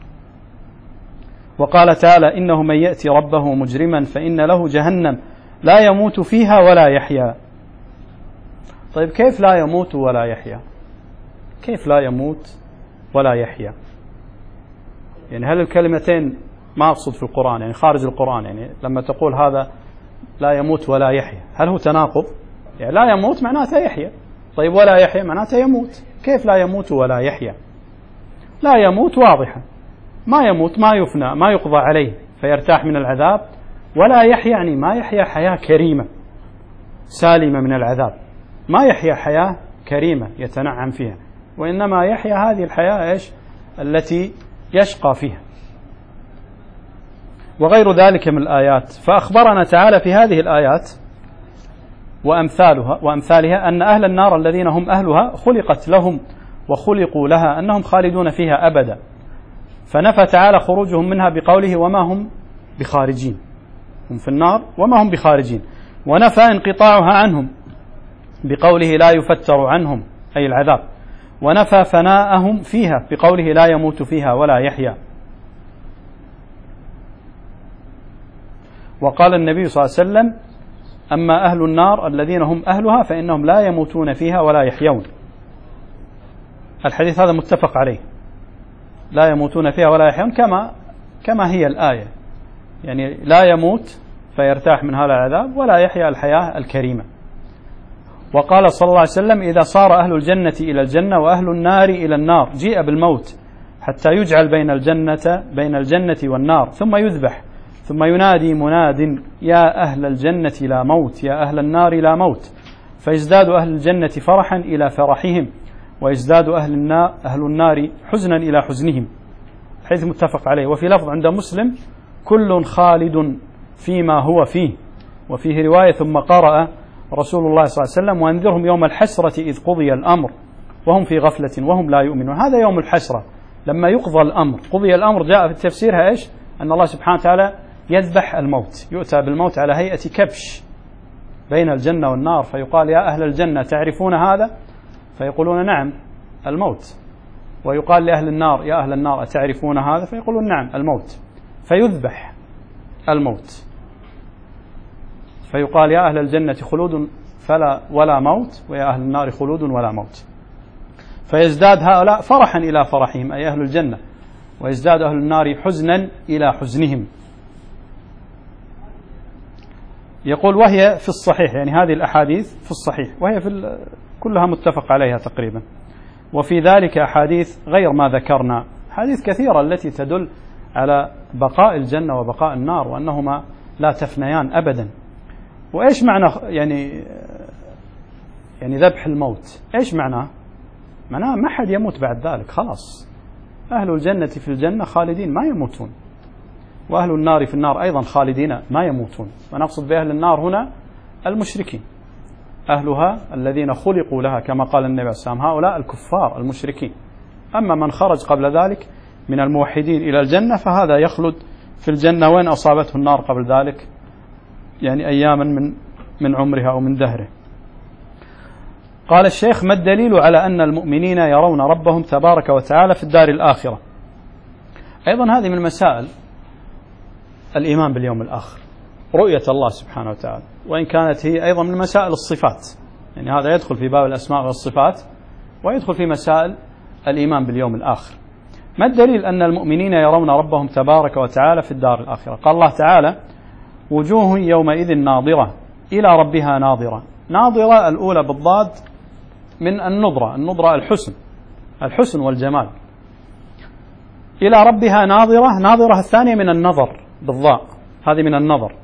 وقال تعالى إنه من يأتي ربه مجرما فإن له جهنم لا يموت فيها ولا يحيا. طيب كيف لا يموت ولا يحيا؟ كيف لا يموت ولا يحيا؟ يعني هل الكلمتين ما أقصد في القرآن يعني خارج القرآن، يعني لما تقول هذا لا يموت ولا يحيا هل هو تناقض؟ يعني لا يموت معناته يحيا، طيب ولا يحيا معناته يموت، كيف لا يموت ولا يحيا؟ لا يموت واضحة، ما يموت، ما يفنى، ما يقضى عليه فيرتاح من العذاب، ولا يحيا يعني ما يحيا حياة كريمة سالمة من العذاب، ما يحيا حياة كريمة يتنعم فيها، وإنما يحيا هذه الحياة إيش؟ التي يشقى فيها. وغير ذلك من الآيات. فأخبرنا تعالى في هذه الآيات وأمثالها أن أهل النار الذين هم أهلها خلقت لهم وخلقوا لها أنهم خالدون فيها أبدا، فنفى تعالى خروجهم منها بقوله وما هم بخارجين، هم في النار وما هم بخارجين، ونفى انقطاعها عنهم بقوله لا يفتر عنهم أي العذاب، ونفى فناءهم فيها بقوله لا يموت فيها ولا يحيا. وقال النبي صلى الله عليه وسلم أما أهل النار الذين هم أهلها فإنهم لا يموتون فيها ولا يحيون. الحديث هذا متفق عليه، لا يموتون فيها ولا يحيون كما هي الآية، يعني لا يموت فيرتاح من هذا العذاب ولا يحيا الحياة الكريمة. وقال صلى الله عليه وسلم: إذا صار أهل الجنة إلى الجنة وأهل النار إلى النار جيء بالموت حتى يجعل بين الجنة والنار ثم يذبح، ثم ينادي مناد: يا أهل الجنة لا موت، يا أهل النار لا موت، فيزداد أهل الجنة فرحا إلى فرحهم، ويزداد أهل النار حزنا إلى حزنهم. حيث متفق عليه. وفي لفظ عند مسلم: كل خالد فيما هو فيه. وفيه رواية: ثم قرأ رسول الله صلى الله عليه وسلم: وأنذرهم يوم الحسرة إذ قضي الأمر وهم في غفلة وهم لا يؤمنون. هذا يوم الحسرة لما يقضى الأمر. قضي الأمر جاء في تفسيرها إيش؟ أن الله سبحانه وتعالى يذبح الموت، يؤتى بالموت على هيئة كبش بين الجنة والنار، فيقال: يا أهل الجنة تعرفون هذا؟ فيقولون: نعم، الموت. ويقال لأهل النار: يا أهل النار أتعرفون هذا؟ فيقولون: نعم، الموت. فيذبح الموت، فيقال: يا أهل الجنة خلود ولا موت، ويا أهل النار خلود ولا موت. فيزداد هؤلاء فرحا إلى فرحهم، أي أهل الجنة، ويزداد أهل النار حزنا إلى حزنهم. يقول: وهي في الصحيح، يعني هذه الأحاديث في الصحيح، وهي كلها متفق عليها تقريبا. وفي ذلك أحاديث غير ما ذكرنا، حديث كثيرة التي تدل على بقاء الجنة وبقاء النار، وأنهما لا تفنيان أبدا. وإيش معنى يعني ذبح الموت؟ إيش معناه؟ معناه ما حد يموت بعد ذلك، خلاص. أهل الجنة في الجنة خالدين ما يموتون، وأهل النار في النار أيضا خالدين ما يموتون. ونقصد بأهل النار هنا المشركين، أهلها الذين خلقوا لها كما قال النبي عليه الصلاة والسلام، هؤلاء الكفار المشركين. أما من خرج قبل ذلك من الموحدين إلى الجنة فهذا يخلد في الجنة وإن أصابته النار قبل ذلك، يعني أياما من عمرها أو من دهره. قال الشيخ: ما الدليل على أن المؤمنين يرون ربهم تبارك وتعالى في الدار الآخرة؟ أيضا هذه من مسائل الإيمان باليوم الآخر، رؤية الله سبحانه وتعالى، وإن كانت هي أيضا من مسائل الصفات، يعني هذا يدخل في باب الأسماء والصفات ويدخل في مسائل الإيمان باليوم الآخر. ما الدليل أن المؤمنين يرون ربهم تبارك وتعالى في الدار الآخرة؟ قال الله تعالى: وجوه يومئذ ناظرة إلى ربها ناظرة. ناظرة الأولى بالضاد من النظرة الحسن والجمال. إلى ربها ناظرة الثانية من النظر بالضاء، هذه من النظر.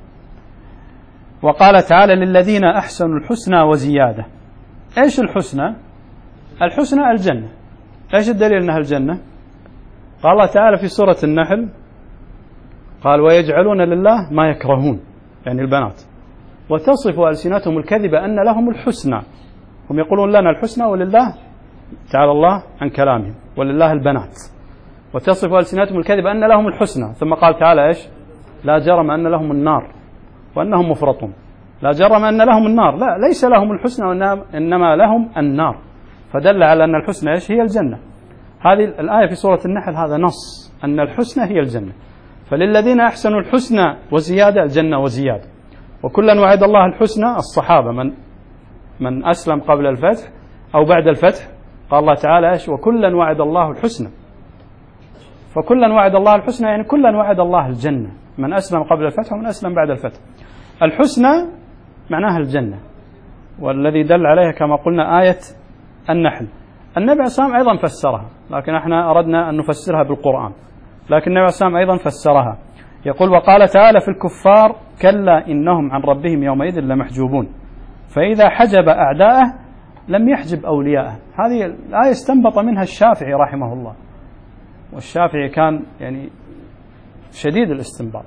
وقال تعالى: للذين أحسنوا الحسنى وزيادة. إيش الحسنى؟ الحسنى الجنة. إيش الدليل أنها الجنة؟ قال الله تعالى في سورة النحل: قال: ويجعلون لله ما يكرهون، يعني البنات، وتصف ألسنتهم الكذب أن لهم الحسنى. هم يقولون لنا الحسنى ولله تعالى الله عن كلامهم، ولله البنات، وتصف ألسنتهم الكذب أن لهم الحسنى. ثم قال تعالى: إيش؟ لا جرم أن لهم النار وأنهم مفرطون. لا جرم أن لهم النار، لا، ليس لهم الحسنى إنما لهم النار، فدل على أن الحسنى إيش؟ هي الجنة. هذه الآية في سورة النحل هذا نص أن الحسنى هي الجنة. فللذين أحسنوا الحسنى وزيادة، الجنة وزيادة. وكلا وعد الله الحسنى. الصحابة من أسلم قبل الفتح أو بعد الفتح، قال الله تعالى: إيش؟ وكلا وعد الله الحسنى. فكلا وعد الله الحسنى يعني كلا وعد الله الجنة، من أسلم قبل الفتح ومن أسلم بعد الفتح. الحسنى معناها الجنة، والذي دل عليها كما قلنا آية النحل. النبي عليه الصلاة والسلام أيضا فسرها، لكن احنا أردنا أن نفسرها بالقرآن، لكن النبي عليه الصلاة والسلام أيضا فسرها. يقول: وقال تعالى في الكفار: كلا إنهم عن ربهم يومئذ لمحجوبون، فإذا حجب أعداءه لم يحجب أولياءه. هذه الآية استنبط منها الشافعي رحمه الله، والشافعي كان يعني شديد الاستنباط،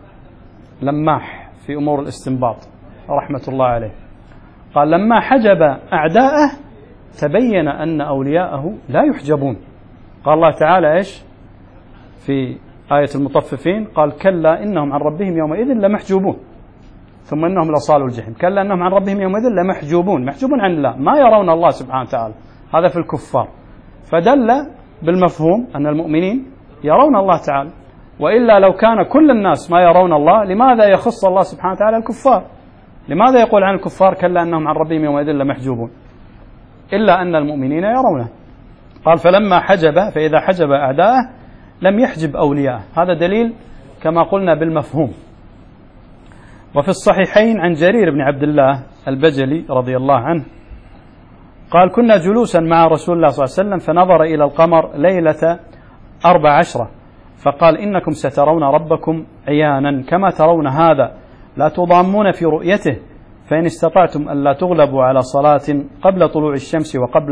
لماح في أمور الاستنباط رحمة الله عليه. قال: لما حجب أعداءه تبين أن أولياءه لا يحجبون. قال الله تعالى: إيش في آية المطففين؟ قال: كلا إنهم عن ربهم يومئذ لمحجوبون، ثم إنهم لصالوا الجحيم. كلا إنهم عن ربهم يومئذ لمحجوبون، محجوبون عن الله، ما يرون الله سبحانه وتعالى. هذا في الكفار، فدل بالمفهوم أن المؤمنين يرون الله تعالى. وإلا لو كان كل الناس ما يرون الله، لماذا يخص الله سبحانه وتعالى الكفار؟ لماذا يقول عن الكفار كلا أنهم عن ربهم يومئذ لمحجوبون؟ إلا أن المؤمنين يرونه. قال فلما حجب، فإذا حجب أعداءه لم يحجب أولياءه. هذا دليل كما قلنا بالمفهوم. وفي الصحيحين عن جرير بن عبد الله البجلي رضي الله عنه قال كنا جلوسا مع رسول الله صلى الله عليه وسلم فنظر إلى القمر ليلة 14 فقال إنكم سترون ربكم عيانا كما ترون هذا لا تضامون في رؤيته فإن استطعتم ألا تغلبوا على صلاة قبل طلوع الشمس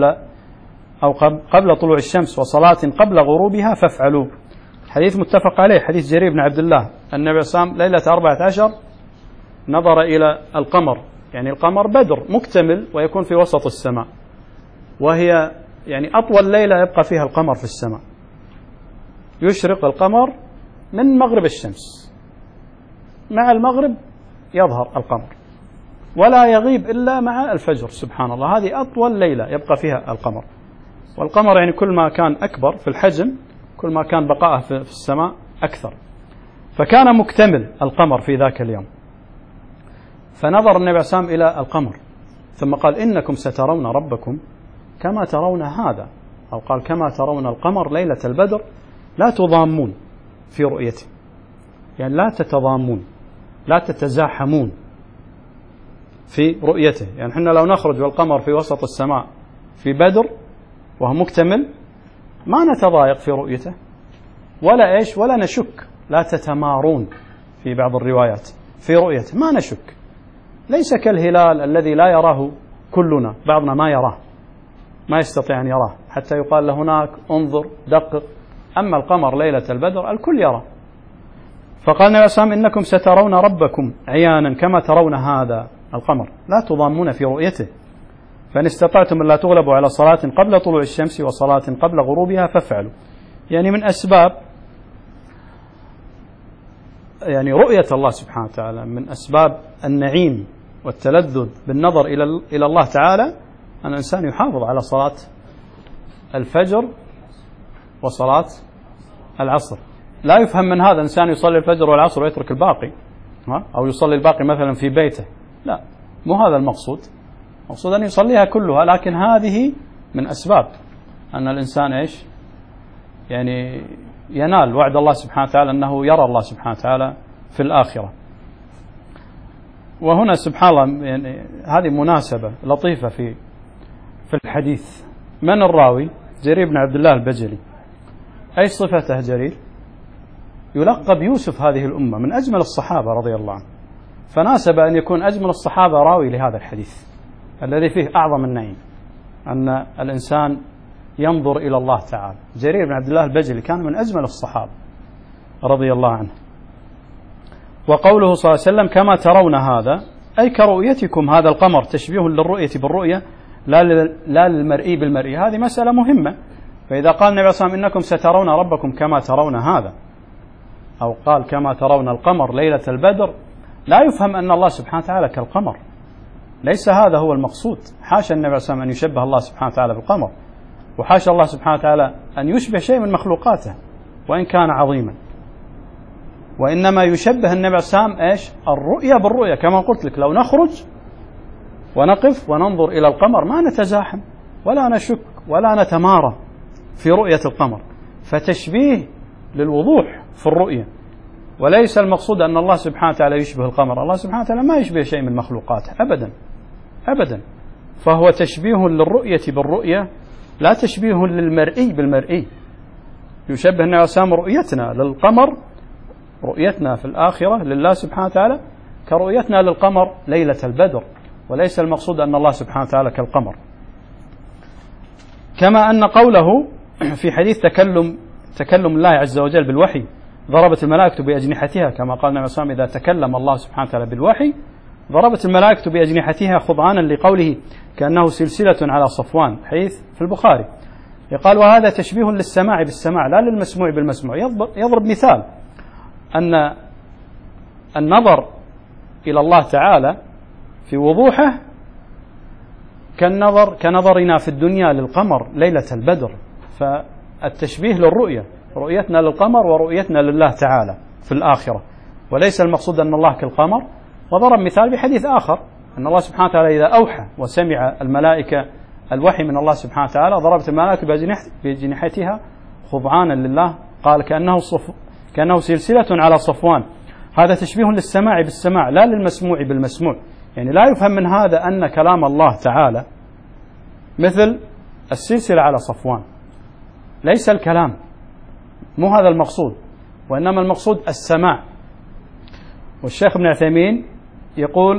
قبل طلوع الشمس وصلاة قبل غروبها فافعلوا. حديث متفق عليه، حديث جرير بن عبد الله. النبي صلى الله عليه وسلم ليلة 14 نظر إلى القمر، يعني القمر بدر مكتمل ويكون في وسط السماء، وهي يعني أطول ليلة يبقى فيها القمر في السماء. يشرق القمر من مغرب الشمس، مع المغرب يظهر القمر ولا يغيب إلا مع الفجر. سبحان الله، هذه أطول ليلة يبقى فيها القمر. والقمر يعني كل ما كان أكبر في الحجم كل ما كان بقاءه في السماء أكثر. فكان مكتمل القمر في ذاك اليوم. فنظر النبي صلى الله عليه وسلم إلى القمر ثم قال إنكم سترون ربكم كما ترون هذا، أو قال كما ترون القمر ليلة البدر لا تضامون في رؤيته، يعني لا تتضامون، لا تتزاحمون في رؤيته. يعني حنا لو نخرج والقمر في وسط السماء في بدر وهو مكتمل ما نتضايق في رؤيته ولا نشك. لا تتمارون في بعض الروايات في رؤيته، ما نشك. ليس كالهلال الذي لا يراه كلنا، بعضنا ما يراه، ما يستطيع أن يراه حتى يقال له هناك انظر دقق. أما القمر ليلة البدر الكل يرى. فقال النبي صلى الله عليه وسلم إنكم سترون ربكم عيانا كما ترون هذا القمر لا تضامون في رؤيته فإن استطعتم أن لا تغلبوا على صلاة قبل طلوع الشمس وصلاة قبل غروبها فافعلوا. يعني من أسباب يعني رؤية الله سبحانه وتعالى، من أسباب النعيم والتلذذ بالنظر إلى الله تعالى أن الإنسان يحافظ على صلاة الفجر وصلاة العصر. لا يفهم من هذا إنسان يصلي الفجر والعصر ويترك الباقي، أو يصلي الباقي مثلا في بيته. لا، مو هذا المقصود. المقصود أن يصليها كلها، لكن هذه من أسباب أن الإنسان يعني ينال وعد الله سبحانه وتعالى أنه يرى الله سبحانه وتعالى في الآخرة. وهنا سبحان الله يعني هذه مناسبة لطيفة في الحديث. من الراوي؟ جرير بن عبد الله البجلي. أي صفته جرير؟ يلقب يوسف هذه الأمة، من أجمل الصحابة رضي الله عنه. فناسب أن يكون أجمل الصحابة راوي لهذا الحديث الذي فيه أعظم النعيم، أن الإنسان ينظر إلى الله تعالى. جرير بن عبد الله البجلي كان من أجمل الصحابة رضي الله عنه. وقوله صلى الله عليه وسلم كما ترون هذا أي كرؤيتكم هذا القمر، تشبيه للرؤية بالرؤية لا للمرئي بالمرئي. هذه مسألة مهمة. فإذا قال النبي صلى الله عليه وسلم إنكم سترون ربكم كما ترون هذا، أو قال كما ترون القمر ليلة البدر، لا يفهم أن الله سبحانه وتعالى كالقمر. ليس هذا هو المقصود. حاشا النبي صلى الله عليه وسلم أن يشبه الله سبحانه وتعالى بالقمر، وحاشا الله سبحانه وتعالى أن يشبه شيء من مخلوقاته وإن كان عظيما. وإنما يشبه النبي صلى الله عليه وسلم الرؤية بالرؤية. كما قلت لك لو نخرج ونقف وننظر إلى القمر ما نتزاحم ولا نشك ولا نتمارى في رؤية القمر. فتشبيه للوضوح في الرؤية، وليس المقصود أن الله سبحانه وتعالى يشبه القمر. الله سبحانه وتعالى ما يشبه شيء من مخلوقاته أبدا أبدا. فهو تشبيه للرؤية بالرؤية لا تشبيه للمرئي بالمرئي. يشبه النبي صلى الله عليه وسلم رؤيتنا للقمر، رؤيتنا في الآخرة لله سبحانه وتعالى كرؤيتنا للقمر ليلة البدر، وليس المقصود أن الله سبحانه وتعالى كالقمر. كما أن قوله في حديث تكلم الله عز وجل بالوحي ضربت الملائكة بأجنحتها، كما قال النبي صلى الله عليه وسلم إذا تكلم الله سبحانه وتعالى بالوحي ضربت الملائكة بأجنحتها خضعانا لقوله كأنه سلسلة على صفوان، حديث في البخاري. يقال وهذا تشبيه للسماع بالسماع لا للمسموع بالمسموع. يضرب مثال أن النظر إلى الله تعالى في وضوحه كنظرنا في الدنيا للقمر ليلة البدر. فالتشبيه للرؤية، رؤيتنا للقمر ورؤيتنا لله تعالى في الآخرة، وليس المقصود أن الله كالقمر، وضرب مثال بحديث آخر أن الله سبحانه وتعالى إذا أوحى وسمع الملائكة الوحي من الله سبحانه وتعالى ضربت الملائكة بأجنحتها خضعانا لله، قال كأنه سلسلة على صفوان. هذا تشبيه للسماع بالسماع لا للمسموع بالمسموع، يعني لا يفهم من هذا أن كلام الله تعالى مثل السلسلة على صفوان، ليس الكلام، مو هذا المقصود، وإنما المقصود السماع. والشيخ ابن عثيمين يقول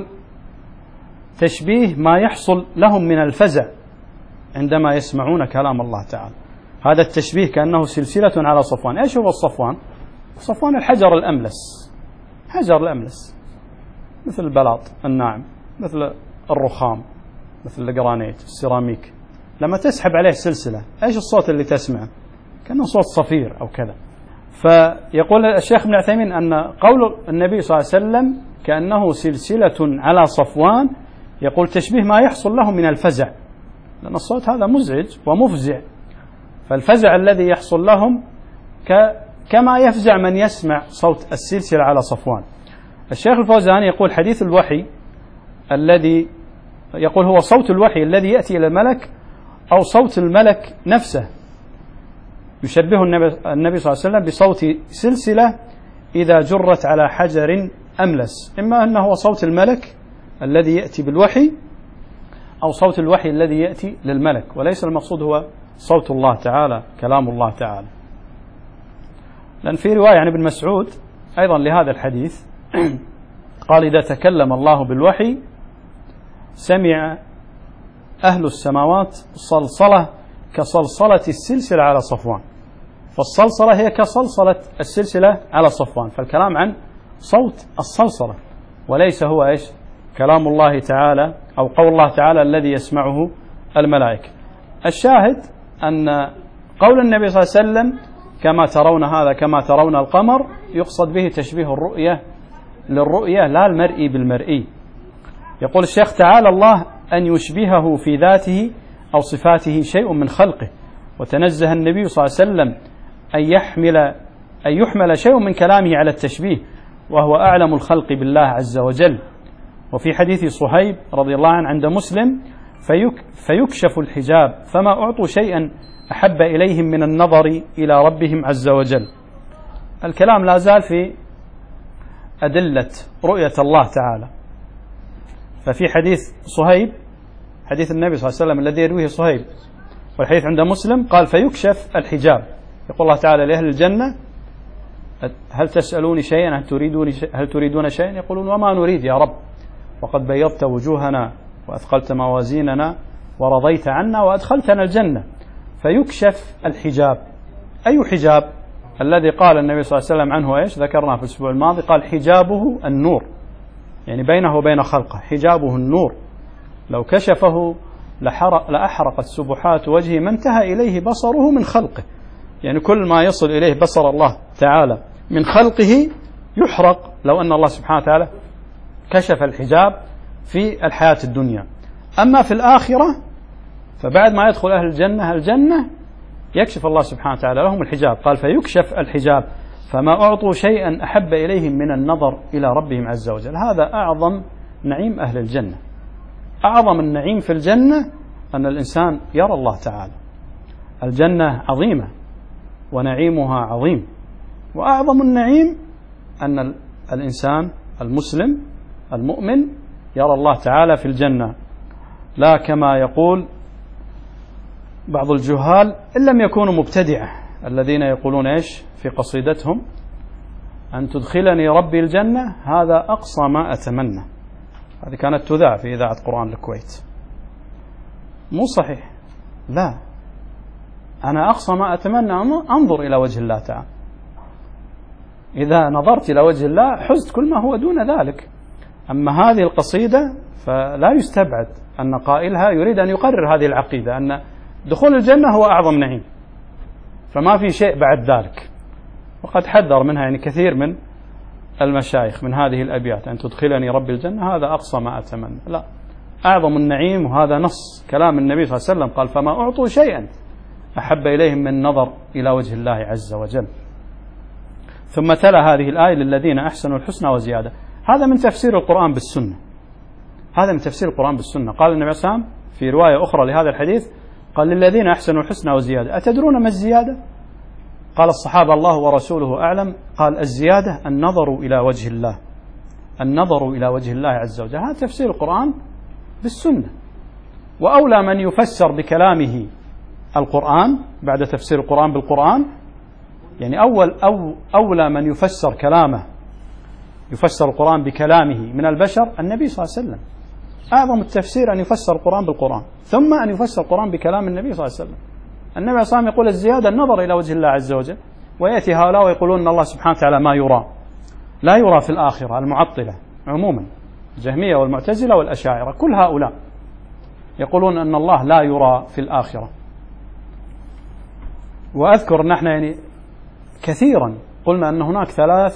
تشبيه ما يحصل لهم من الفزع عندما يسمعون كلام الله تعالى، هذا التشبيه كأنه سلسلة على صفوان. إيش هو الصفوان؟ صفوان الحجر الأملس، حجر الأملس مثل البلاط الناعم، مثل الرخام، مثل الجرانيت، السيراميك، لما تسحب عليه سلسلة إيش الصوت اللي تسمعه؟ كأنه صوت صفير أو كذا. فيقول الشيخ ابن عثيمين أن قول النبي صلى الله عليه وسلم كأنه سلسلة على صفوان، يقول تشبيه ما يحصل لهم من الفزع، لأن الصوت هذا مزعج ومفزع، فالفزع الذي يحصل لهم كما يفزع من يسمع صوت السلسلة على صفوان. الشيخ الفوزان يقول حديث الوحي الذي يقول هو صوت الوحي الذي يأتي إلى الملك أو صوت الملك نفسه، يشبه النبي صلى الله عليه وسلم بصوت سلسلة إذا جرت على حجر أملس، إما أنه هو صوت الملك الذي يأتي بالوحي أو صوت الوحي الذي يأتي للملك، وليس المقصود هو صوت الله تعالى كلام الله تعالى. لأن في رواية عن ابن مسعود أيضا لهذا الحديث قال إذا تكلم الله بالوحي سمع أهل السماوات صلصلة كصلصلة السلسلة على صفوان، فالصلصلة هي كصلصلة السلسلة على صفوان، فالكلام عن صوت الصلصلة وليس هو إيش كلام الله تعالى أو قول الله تعالى الذي يسمعه الملائكة. الشاهد أن قول النبي صلى الله عليه وسلم كما ترون هذا كما ترون القمر يقصد به تشبيه الرؤية للرؤية لا المرئي بالمرئي. يقول الشيخ تعالى الله أن يشبهه في ذاته أو صفاته شيء من خلقه، وتنزه النبي صلى الله عليه وسلم أن يحمل شيء من كلامه على التشبيه، وهو أعلم الخلق بالله عز وجل. وفي حديث صهيب رضي الله عنه عند مسلم فيكشف الحجاب فما أعطوا شيئا أحب إليهم من النظر إلى ربهم عز وجل. الكلام لا زال في أدلة رؤية الله تعالى. ففي حديث صهيب حديث النبي صلى الله عليه وسلم الذي يرويه صهيب والحديث عند مسلم قال فيكشف الحجاب، يقول الله تعالى لأهل الجنة هل تسألوني شيئا هل تريدون شيئا؟ يقولون وما نريد يا رب، وقد بيضت وجوهنا وأثقلت موازيننا ورضيت عنا وأدخلتنا الجنة. فيكشف الحجاب. أي حجاب؟ الذي قال النبي صلى الله عليه وسلم عنه إيش ذكرنا في الأسبوع الماضي، قال حجابه النور، يعني بينه وبين خلقه حجابه النور، لو كشفه لأحرقت سبحات وجهه ما انتهى إليه بصره من خلقه، يعني كل ما يصل إليه بصر الله تعالى من خلقه يحرق لو أن الله سبحانه وتعالى كشف الحجاب في الحياة الدنيا. أما في الآخرة فبعد ما يدخل أهل الجنة يكشف الله سبحانه وتعالى لهم الحجاب، قال فيكشف الحجاب فما أعطوا شيئا أحب إليهم من النظر إلى ربهم عز وجل. هذا أعظم نعيم أهل الجنة. أعظم النعيم في الجنة أن الإنسان يرى الله تعالى. الجنة عظيمة ونعيمها عظيم، وأعظم النعيم أن الإنسان المسلم المؤمن يرى الله تعالى في الجنة، لا كما يقول بعض الجهال إن لم يكونوا مبتدعة الذين يقولون إيش في قصيدتهم أن تدخلني ربي الجنة هذا أقصى ما أتمنى. هذه كانت تذاع في إذاعة قرآن الكويت. مو صحيح، لا، أنا أقصى ما أتمنى أنظر إلى وجه الله تعالى. إذا نظرت إلى وجه الله حزت كل ما هو دون ذلك. أما هذه القصيدة فلا يستبعد أن قائلها يريد أن يقرر هذه العقيدة أن دخول الجنة هو أعظم نعيم، فما في شيء بعد ذلك. وقد حذر منها يعني كثير من المشايخ من هذه الأبيات أن تدخلني ربي الجنة هذا أقصى ما أتمنى. لا، أعظم النعيم، وهذا نص كلام النبي صلى الله عليه وسلم قال فما أعطوا شيئا أحب إليهم من نظر إلى وجه الله عز وجل. ثم تلا هذه الآية للذين أحسنوا الحسنى وزيادة. هذا من تفسير القرآن بالسنة، هذا من تفسير القرآن بالسنة. قال النبي صلى الله عليه وسلم في رواية أخرى لهذا الحديث قال للذين أحسنوا الحسنى وزيادة. أتدرون ما الزيادة؟ قال الصحابة الله ورسوله أعلم. قال الزيادة النظر إلى وجه الله، النظر إلى وجه الله عز وجل. هذا تفسير القرآن بالسنة. وأولى من يفسر بكلامه القرآن بعد تفسير القرآن بالقرآن، يعني أولى من يفسر كلامه، يفسر القرآن بكلامه من البشر النبي صلى الله عليه وسلم. أعظم التفسير أن يفسر القرآن بالقرآن، ثم أن يفسر القرآن بكلام النبي صلى الله عليه وسلم. النبي صلى الله عليه وسلم يقول الزيادة النظر إلى وجه الله عز وجل، ويأتي هؤلاء ويقولون أن الله سبحانه وتعالى ما يرى، لا يرى في الآخرة. المعطلة عموما، الجهمية والمعتزلة والأشاعرة، كل هؤلاء يقولون أن الله لا يرى في الآخرة. وأذكر أن احنا يعني كثيرا قلنا أن هناك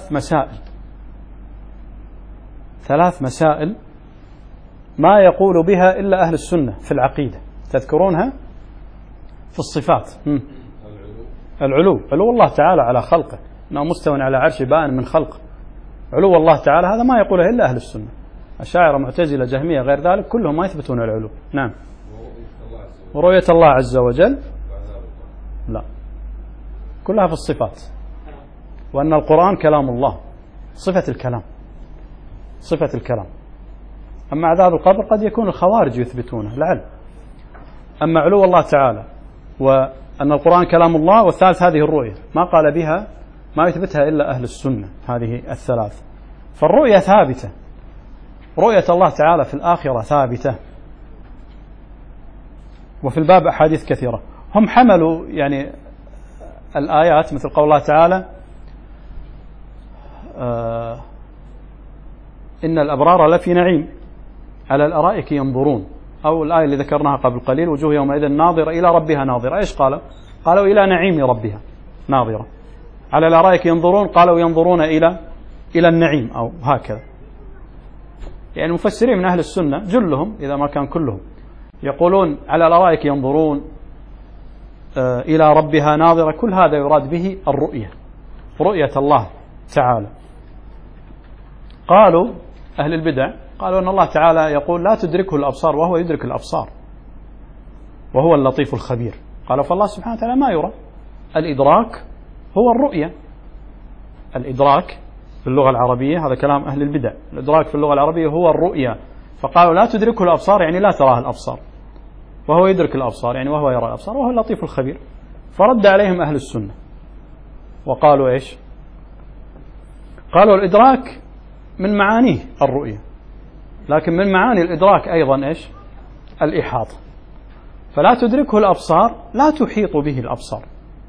ثلاث مسائل ما يقول بها إلا أهل السنة في العقيدة، تذكرونها؟ في الصفات، علو الله تعالى على خلقه، أنه مستوى على عرش بائن من خلقه. علو الله تعالى هذا ما يقوله إلا أهل السنة. أشاعرة معتزلة جهمية غير ذلك كلهم ما يثبتون العلو. نعم. ورؤية الله عز وجل لا، كلها في الصفات. وأن القرآن كلام الله، صفة الكلام، صفة الكلام. أما عذاب القبر قد يكون الخوارج يثبتونه لعل. أما علو الله تعالى وأن القرآن كلام الله، والثالث هذه الرؤية ما قال بها، ما يثبتها إلا أهل السنة، هذه الثلاث. فالرؤية ثابتة، رؤية الله تعالى في الآخرة ثابتة. وفي الباب أحاديث كثيرة. هم حملوا يعني الآيات مثل قول الله تعالى إن الأبرار لفي نعيم على الأرائك ينظرون، أو الآية اللي ذكرناها قبل قليل وجوه يومئذ ناظرة إلى ربها ناظرة. إيش قالوا إلى نعيم ربها ناظرة. على الأرائك ينظرون، قالوا ينظرون إلى النعيم، أو هكذا. يعني المفسرين من أهل السنة جلهم إذا ما كان كلهم يقولون على الأرائك ينظرون إلى ربها ناظرة، كل هذا يراد به الرؤية، رؤية الله تعالى. قالوا أهل البدع قالوا أن الله تعالى يقول لا تدركه الأبصار وهو يدرك الأبصار وهو اللطيف الخبير. قالوا فالله سبحانه وتعالى ما يرى. الإدراك هو الرؤية. الإدراك في اللغة العربية، هذا كلام أهل البدع، الإدراك في اللغة العربية هو الرؤية. فقالوا لا تدركه الأبصار يعني لا تراه الأبصار، وهو يدرك الأبصار يعني وهو يرى الأبصار وهو اللطيف الخبير. فرد عليهم أهل السنة وقالوا إيش؟ قالوا الإدراك من معانيه الرؤية، لكن من معاني الإدراك أيضا إيش؟ الإحاطة. فلا تدركه الأبصار لا تحيط به الأبصار.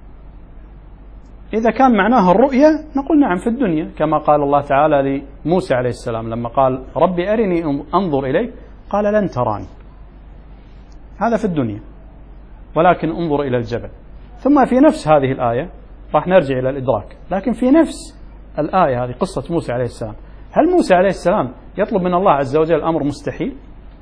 إذا كان معناها الرؤية نقول نعم في الدنيا، كما قال الله تعالى لموسى عليه السلام لما قال ربي أرني أنظر إليك، قال لن تراني. هذا في الدنيا، ولكن انظر إلى الجبل. ثم في نفس هذه الآية راح نرجع إلى الإدراك، لكن في نفس الآية هذه قصة موسى عليه السلام، هل موسى عليه السلام يطلب من الله عز وجل أمر مستحيل؟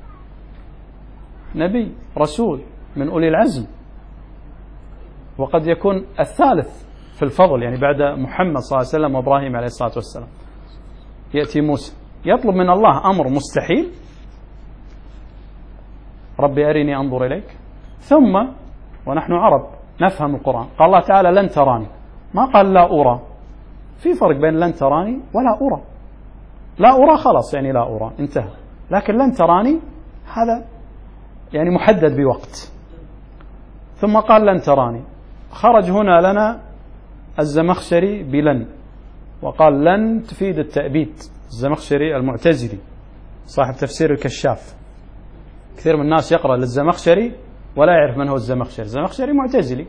نبي رسول من أولي العزم، وقد يكون الثالث في الفضل، يعني بعد محمد صلى الله عليه وسلم وإبراهيم عليه الصلاة والسلام. يأتي موسى يطلب من الله أمر مستحيل، ربي أرني أنظر إليك. ثم ونحن عرب نفهم القرآن، قال الله تعالى لن تراني، ما قال لا أرى. في فرق بين لن تراني ولا أرى. لا أرى خلاص يعني لا أرى انتهى، لكن لن تراني هذا يعني محدد بوقت. ثم قال لن تراني، خرج هنا لنا الزمخشري بلن، وقال لن تفيد التأبيد. الزمخشري المعتزلي صاحب تفسير الكشاف، كثير من الناس يقرأ للزمخشري ولا يعرف من هو الزمخشري. الزمخشري معتزلي،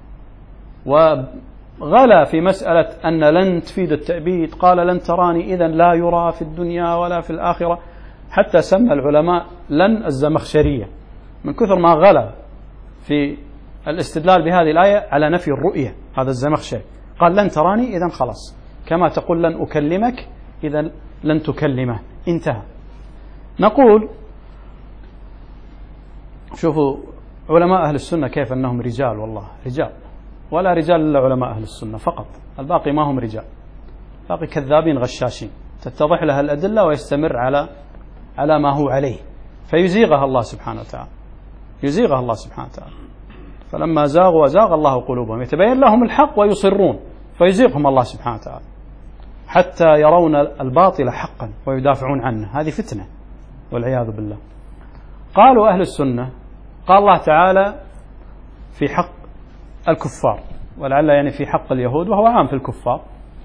وغلا في مسألة أن لن تفيد التأبيد، قال لن تراني إذن لا يرى في الدنيا ولا في الآخرة، حتى سمى العلماء لن الزمخشرية من كثر ما غلا في الاستدلال بهذه الآية على نفي الرؤية. هذا الزمخشري قال لن تراني إذن خلاص، كما تقول لن أكلمك إذن لن تكلمه، انتهى. نقول شوفوا علماء أهل السنة كيف أنهم رجال، والله رجال، ولا رجال إلا علماء أهل السنة فقط، الباقي ما هم رجال، باقي كذابين غشاشين. تتضح لها الأدلة ويستمر على ما هو عليه، فيزيغها الله سبحانه وتعالى، يزيغها الله سبحانه وتعالى. فلما زاغوا وزاغ الله قلوبهم، يتبين لهم الحق ويصرون فيزيغهم الله سبحانه وتعالى حتى يرون الباطل حقا ويدافعون عنه. هذه فتنة والعياذ بالله. قالوا أهل السنة، قال الله تعالى في حق الكفار، ولعل يعني في حق اليهود وهو عام في الكفار،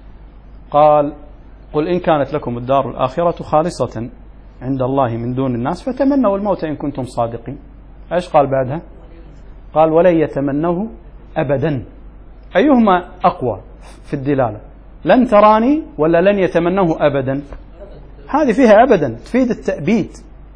قال قل إن كانت لكم الدار الآخرة خالصة عند الله من دون الناس فتمنوا الموت إن كنتم صادقين. إيش قال بعدها؟ قال ولن يتمنوه أبدا. أيهما أقوى في الدلالة؟ لن تراني ولا لن يتمنوه أبدا؟ هذه فيها أبدا تفيد التأبيد.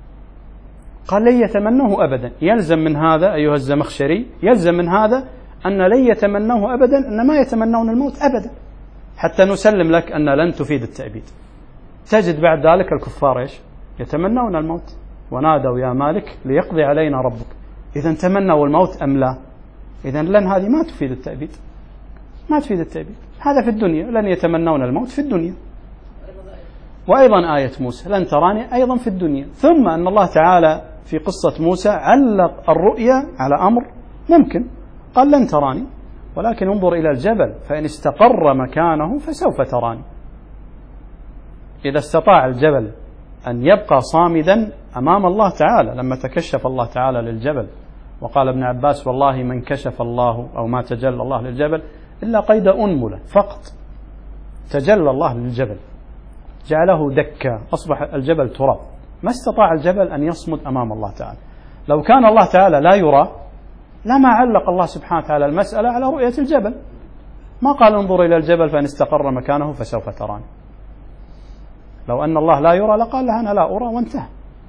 قال لن يتمنوه أبدا، يلزم من هذا أيها الزمخشري، يلزم من هذا أن لن يتمنوه أبدا، أن ما يتمنون الموت أبدا، حتى نسلم لك أن لن تفيد التأبيد. تجد بعد ذلك الكفار إيش؟ يتمنون الموت، ونادوا يا مالك ليقضي علينا ربك. إذا تمنوا الموت أم لا؟ إذا لن هذه ما تفيد التأبيد، ما تفيد التأبيد. هذا في الدنيا، لن يتمنون الموت في الدنيا. وأيضا آية موسى لن تراني أيضا في الدنيا. ثم أن الله تعالى في قصة موسى علق الرؤيا على أمر ممكن، قال لن تراني ولكن انظر إلى الجبل فإن استقر مكانه فسوف تراني. إذا استطاع الجبل أن يبقى صامدا أمام الله تعالى، لما تكشف الله تعالى للجبل وقال ابن عباس والله من كشف الله أو ما تجلى الله للجبل إلا قيد أنملة فقط، تجلى الله للجبل جعله دكا، أصبح الجبل تراب، ما استطاع الجبل أن يصمد أمام الله تعالى. لو كان الله تعالى لا يرى لما علق الله سبحانه وتعالى المسألة على رؤية الجبل، ما قال انظر إلى الجبل فإن استقر مكانه فسوف تراني. لو أن الله لا يرى لقال له أنا لا أرى وانتهى.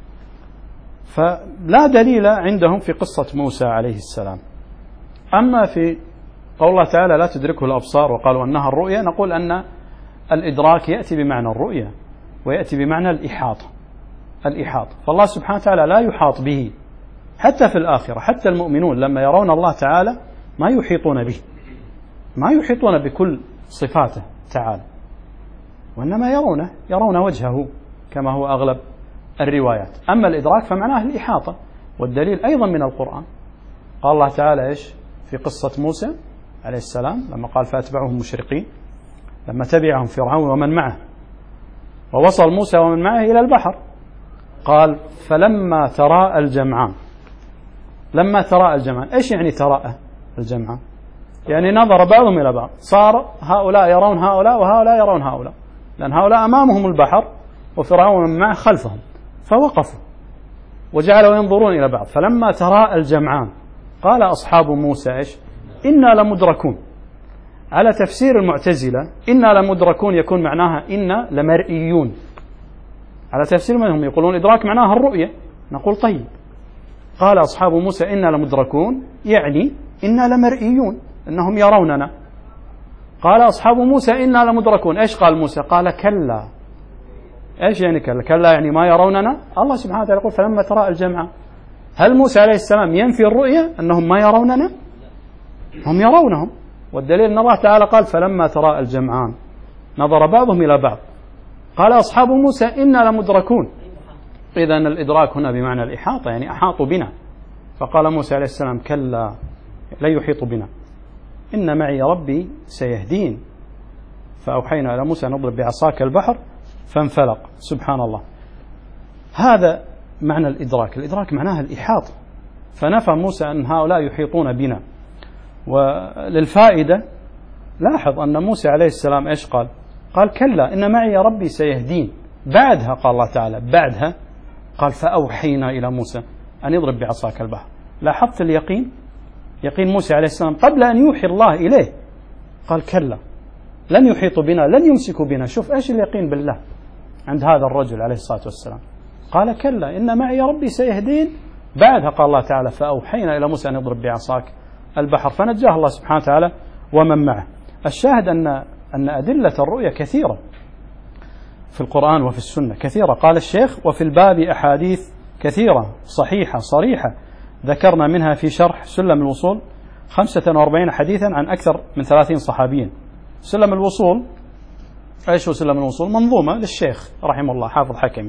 فلا دليل عندهم في قصة موسى عليه السلام. أما في قول الله تعالى لا تدركه الأبصار وقالوا أنها الرؤية، نقول أن الإدراك يأتي بمعنى الرؤية ويأتي بمعنى الإحاطة. فالله سبحانه وتعالى لا يحاط به حتى في الآخرة. حتى المؤمنون لما يرون الله تعالى ما يحيطون به، ما يحيطون بكل صفاته تعالى، وإنما يرون وجهه كما هو أغلب الروايات. أما الإدراك فمعناه الإحاطة، والدليل أيضا من القرآن. قال الله تعالى إيش في قصة موسى عليه السلام لما قال فأتبعهم مشرقين، لما تبعهم فرعون ومن معه ووصل موسى ومن معه إلى البحر، قال فلما تراءى الجمعان. لما تراءى الجمعان إيش يعني تراءى الجمعان؟ يعني نظر بعضهم إلى بعض، صار هؤلاء يرون هؤلاء وهؤلاء يرون هؤلاء، لأن هؤلاء أمامهم البحر وفرعون من معه خلفهم، فوقفوا وجعلوا ينظرون إلى بعض. فلما تراءى الجمعان قال أصحاب موسى إيش إنا لمدركون. على تفسير المعتزلة إنا لمدركون يكون معناها إنا لمرئيون. على تفسير منهم يقولون إدراك معناها الرؤية، نقول طيب قال أصحاب موسى إنا لمدركون يعني إنا لمرئيون، إنهم يروننا. قال أصحاب موسى إنا لمدركون، إيش قال موسى؟ قال كلا. إيش يعني كلا؟ كلا يعني ما يروننا. الله سبحانه وتعالى يقول فلما تراءى الجمعان. هل موسى عليه السلام ينفي الرؤية أنهم ما يروننا؟ هم يرونهم، والدليل أن الله تعالى قال فلما تراءى الجمعان نظر بعضهم إلى بعض قال أصحاب موسى إنا لمدركون. إذن الإدراك هنا بمعنى الإحاطة، يعني أحاطوا بنا. فقال موسى عليه السلام كلا لا يحيط بنا إن معي ربي سيهدين. فأوحينا إلى موسى نضرب بعصاك البحر فانفلق. سبحان الله. هذا معنى الإدراك. الإدراك معناها الإحاطة. فنفى موسى أن هؤلاء يحيطون بنا. وللفائدة لاحظ أن موسى عليه السلام إيش قال؟ قال كلا إن معي ربي سيهدين. بعدها قال الله تعالى بعدها قال فأوحينا إلى موسى أن يضرب بعصاك البحر. لاحظت اليقين؟ يقين موسى عليه السلام قبل أن يوحي الله إليه قال كلا لن يحيطوا بنا لن يمسكوا بنا. شوف إيش اليقين بالله عند هذا الرجل عليه الصلاة والسلام. قال كلا إن معي ربي سيهدين. بعدها قال الله تعالى فأوحينا إلى موسى أن يضرب بعصاك البحر فنجاه الله سبحانه وتعالى ومن معه. الشاهد أن أدلة الرؤية كثيرة في القرآن وفي السنة كثيرة. قال الشيخ وفي الباب أحاديث كثيرة صحيحة صريحة ذكرنا منها في شرح سلم الوصول 45 حديثا عن أكثر من 30 صحابيا. سلم الوصول إيش هو سلم الوصول؟ منظومة للشيخ رحمه الله حافظ حكمي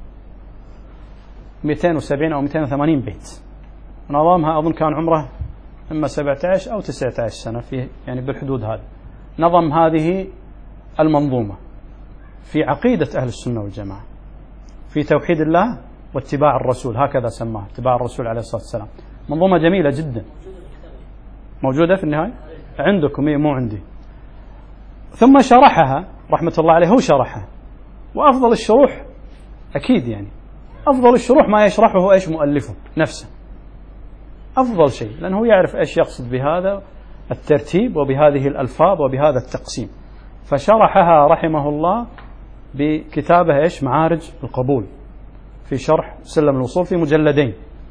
270 أو 280 بيت، نظمها أظن كان عمره إما 17 أو 19 سنة في يعني بالحدود هذه. نظم هذه المنظومة في عقيدة أهل السنة والجماعة، في توحيد الله واتباع الرسول، هكذا سماها اتباع الرسول عليه الصلاة والسلام. منظومة جميلة جدا، موجودة في النهاية عندكم، مو عندي. ثم شرحها رحمة الله عليه، هو شرحها، وأفضل الشروح أكيد يعني أفضل الشروح ما يشرحه إيش مؤلفه نفسه، أفضل شيء، لأنه يعرف إيش يقصد بهذا الترتيب وبهذه الألفاظ وبهذا التقسيم. فشرحها رحمه الله بكتابه إيش معارج القبول في شرح سلم الوصول في مجلدين.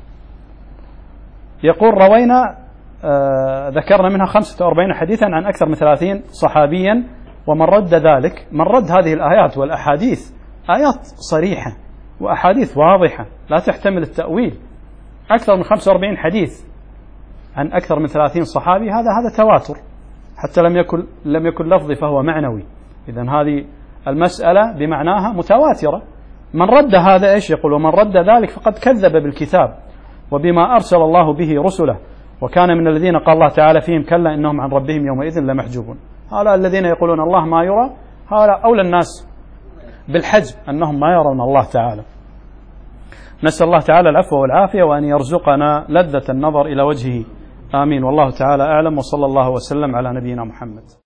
يقول روينا ذكرنا منها 45 حديثا عن أكثر من 30 صحابيا، ومن رد ذلك، من رد هذه الآيات والأحاديث، آيات صريحة وأحاديث واضحة لا تحتمل التأويل، أكثر من 45 حديث عن أكثر من 30 صحابي، هذا تواتر، حتى لم يكن لفظي فهو معنوي. إذن هذه المسألة بمعناها متواترة. من رد هذا إيش يقول؟ ومن رد ذلك فقد كذب بالكتاب وبما أرسل الله به رسله، وكان من الذين قال الله تعالى فيهم كلا إنهم عن ربهم يومئذ لمحجوبون. هؤلاء الذين يقولون الله ما يرى، هؤلاء أولى الناس بالحجب أنهم ما يرون الله تعالى. نسأل الله تعالى العفو والعافية، وأن يرزقنا لذة النظر إلى وجهه، آمين. والله تعالى أعلم، وصلى الله وسلم على نبينا محمد.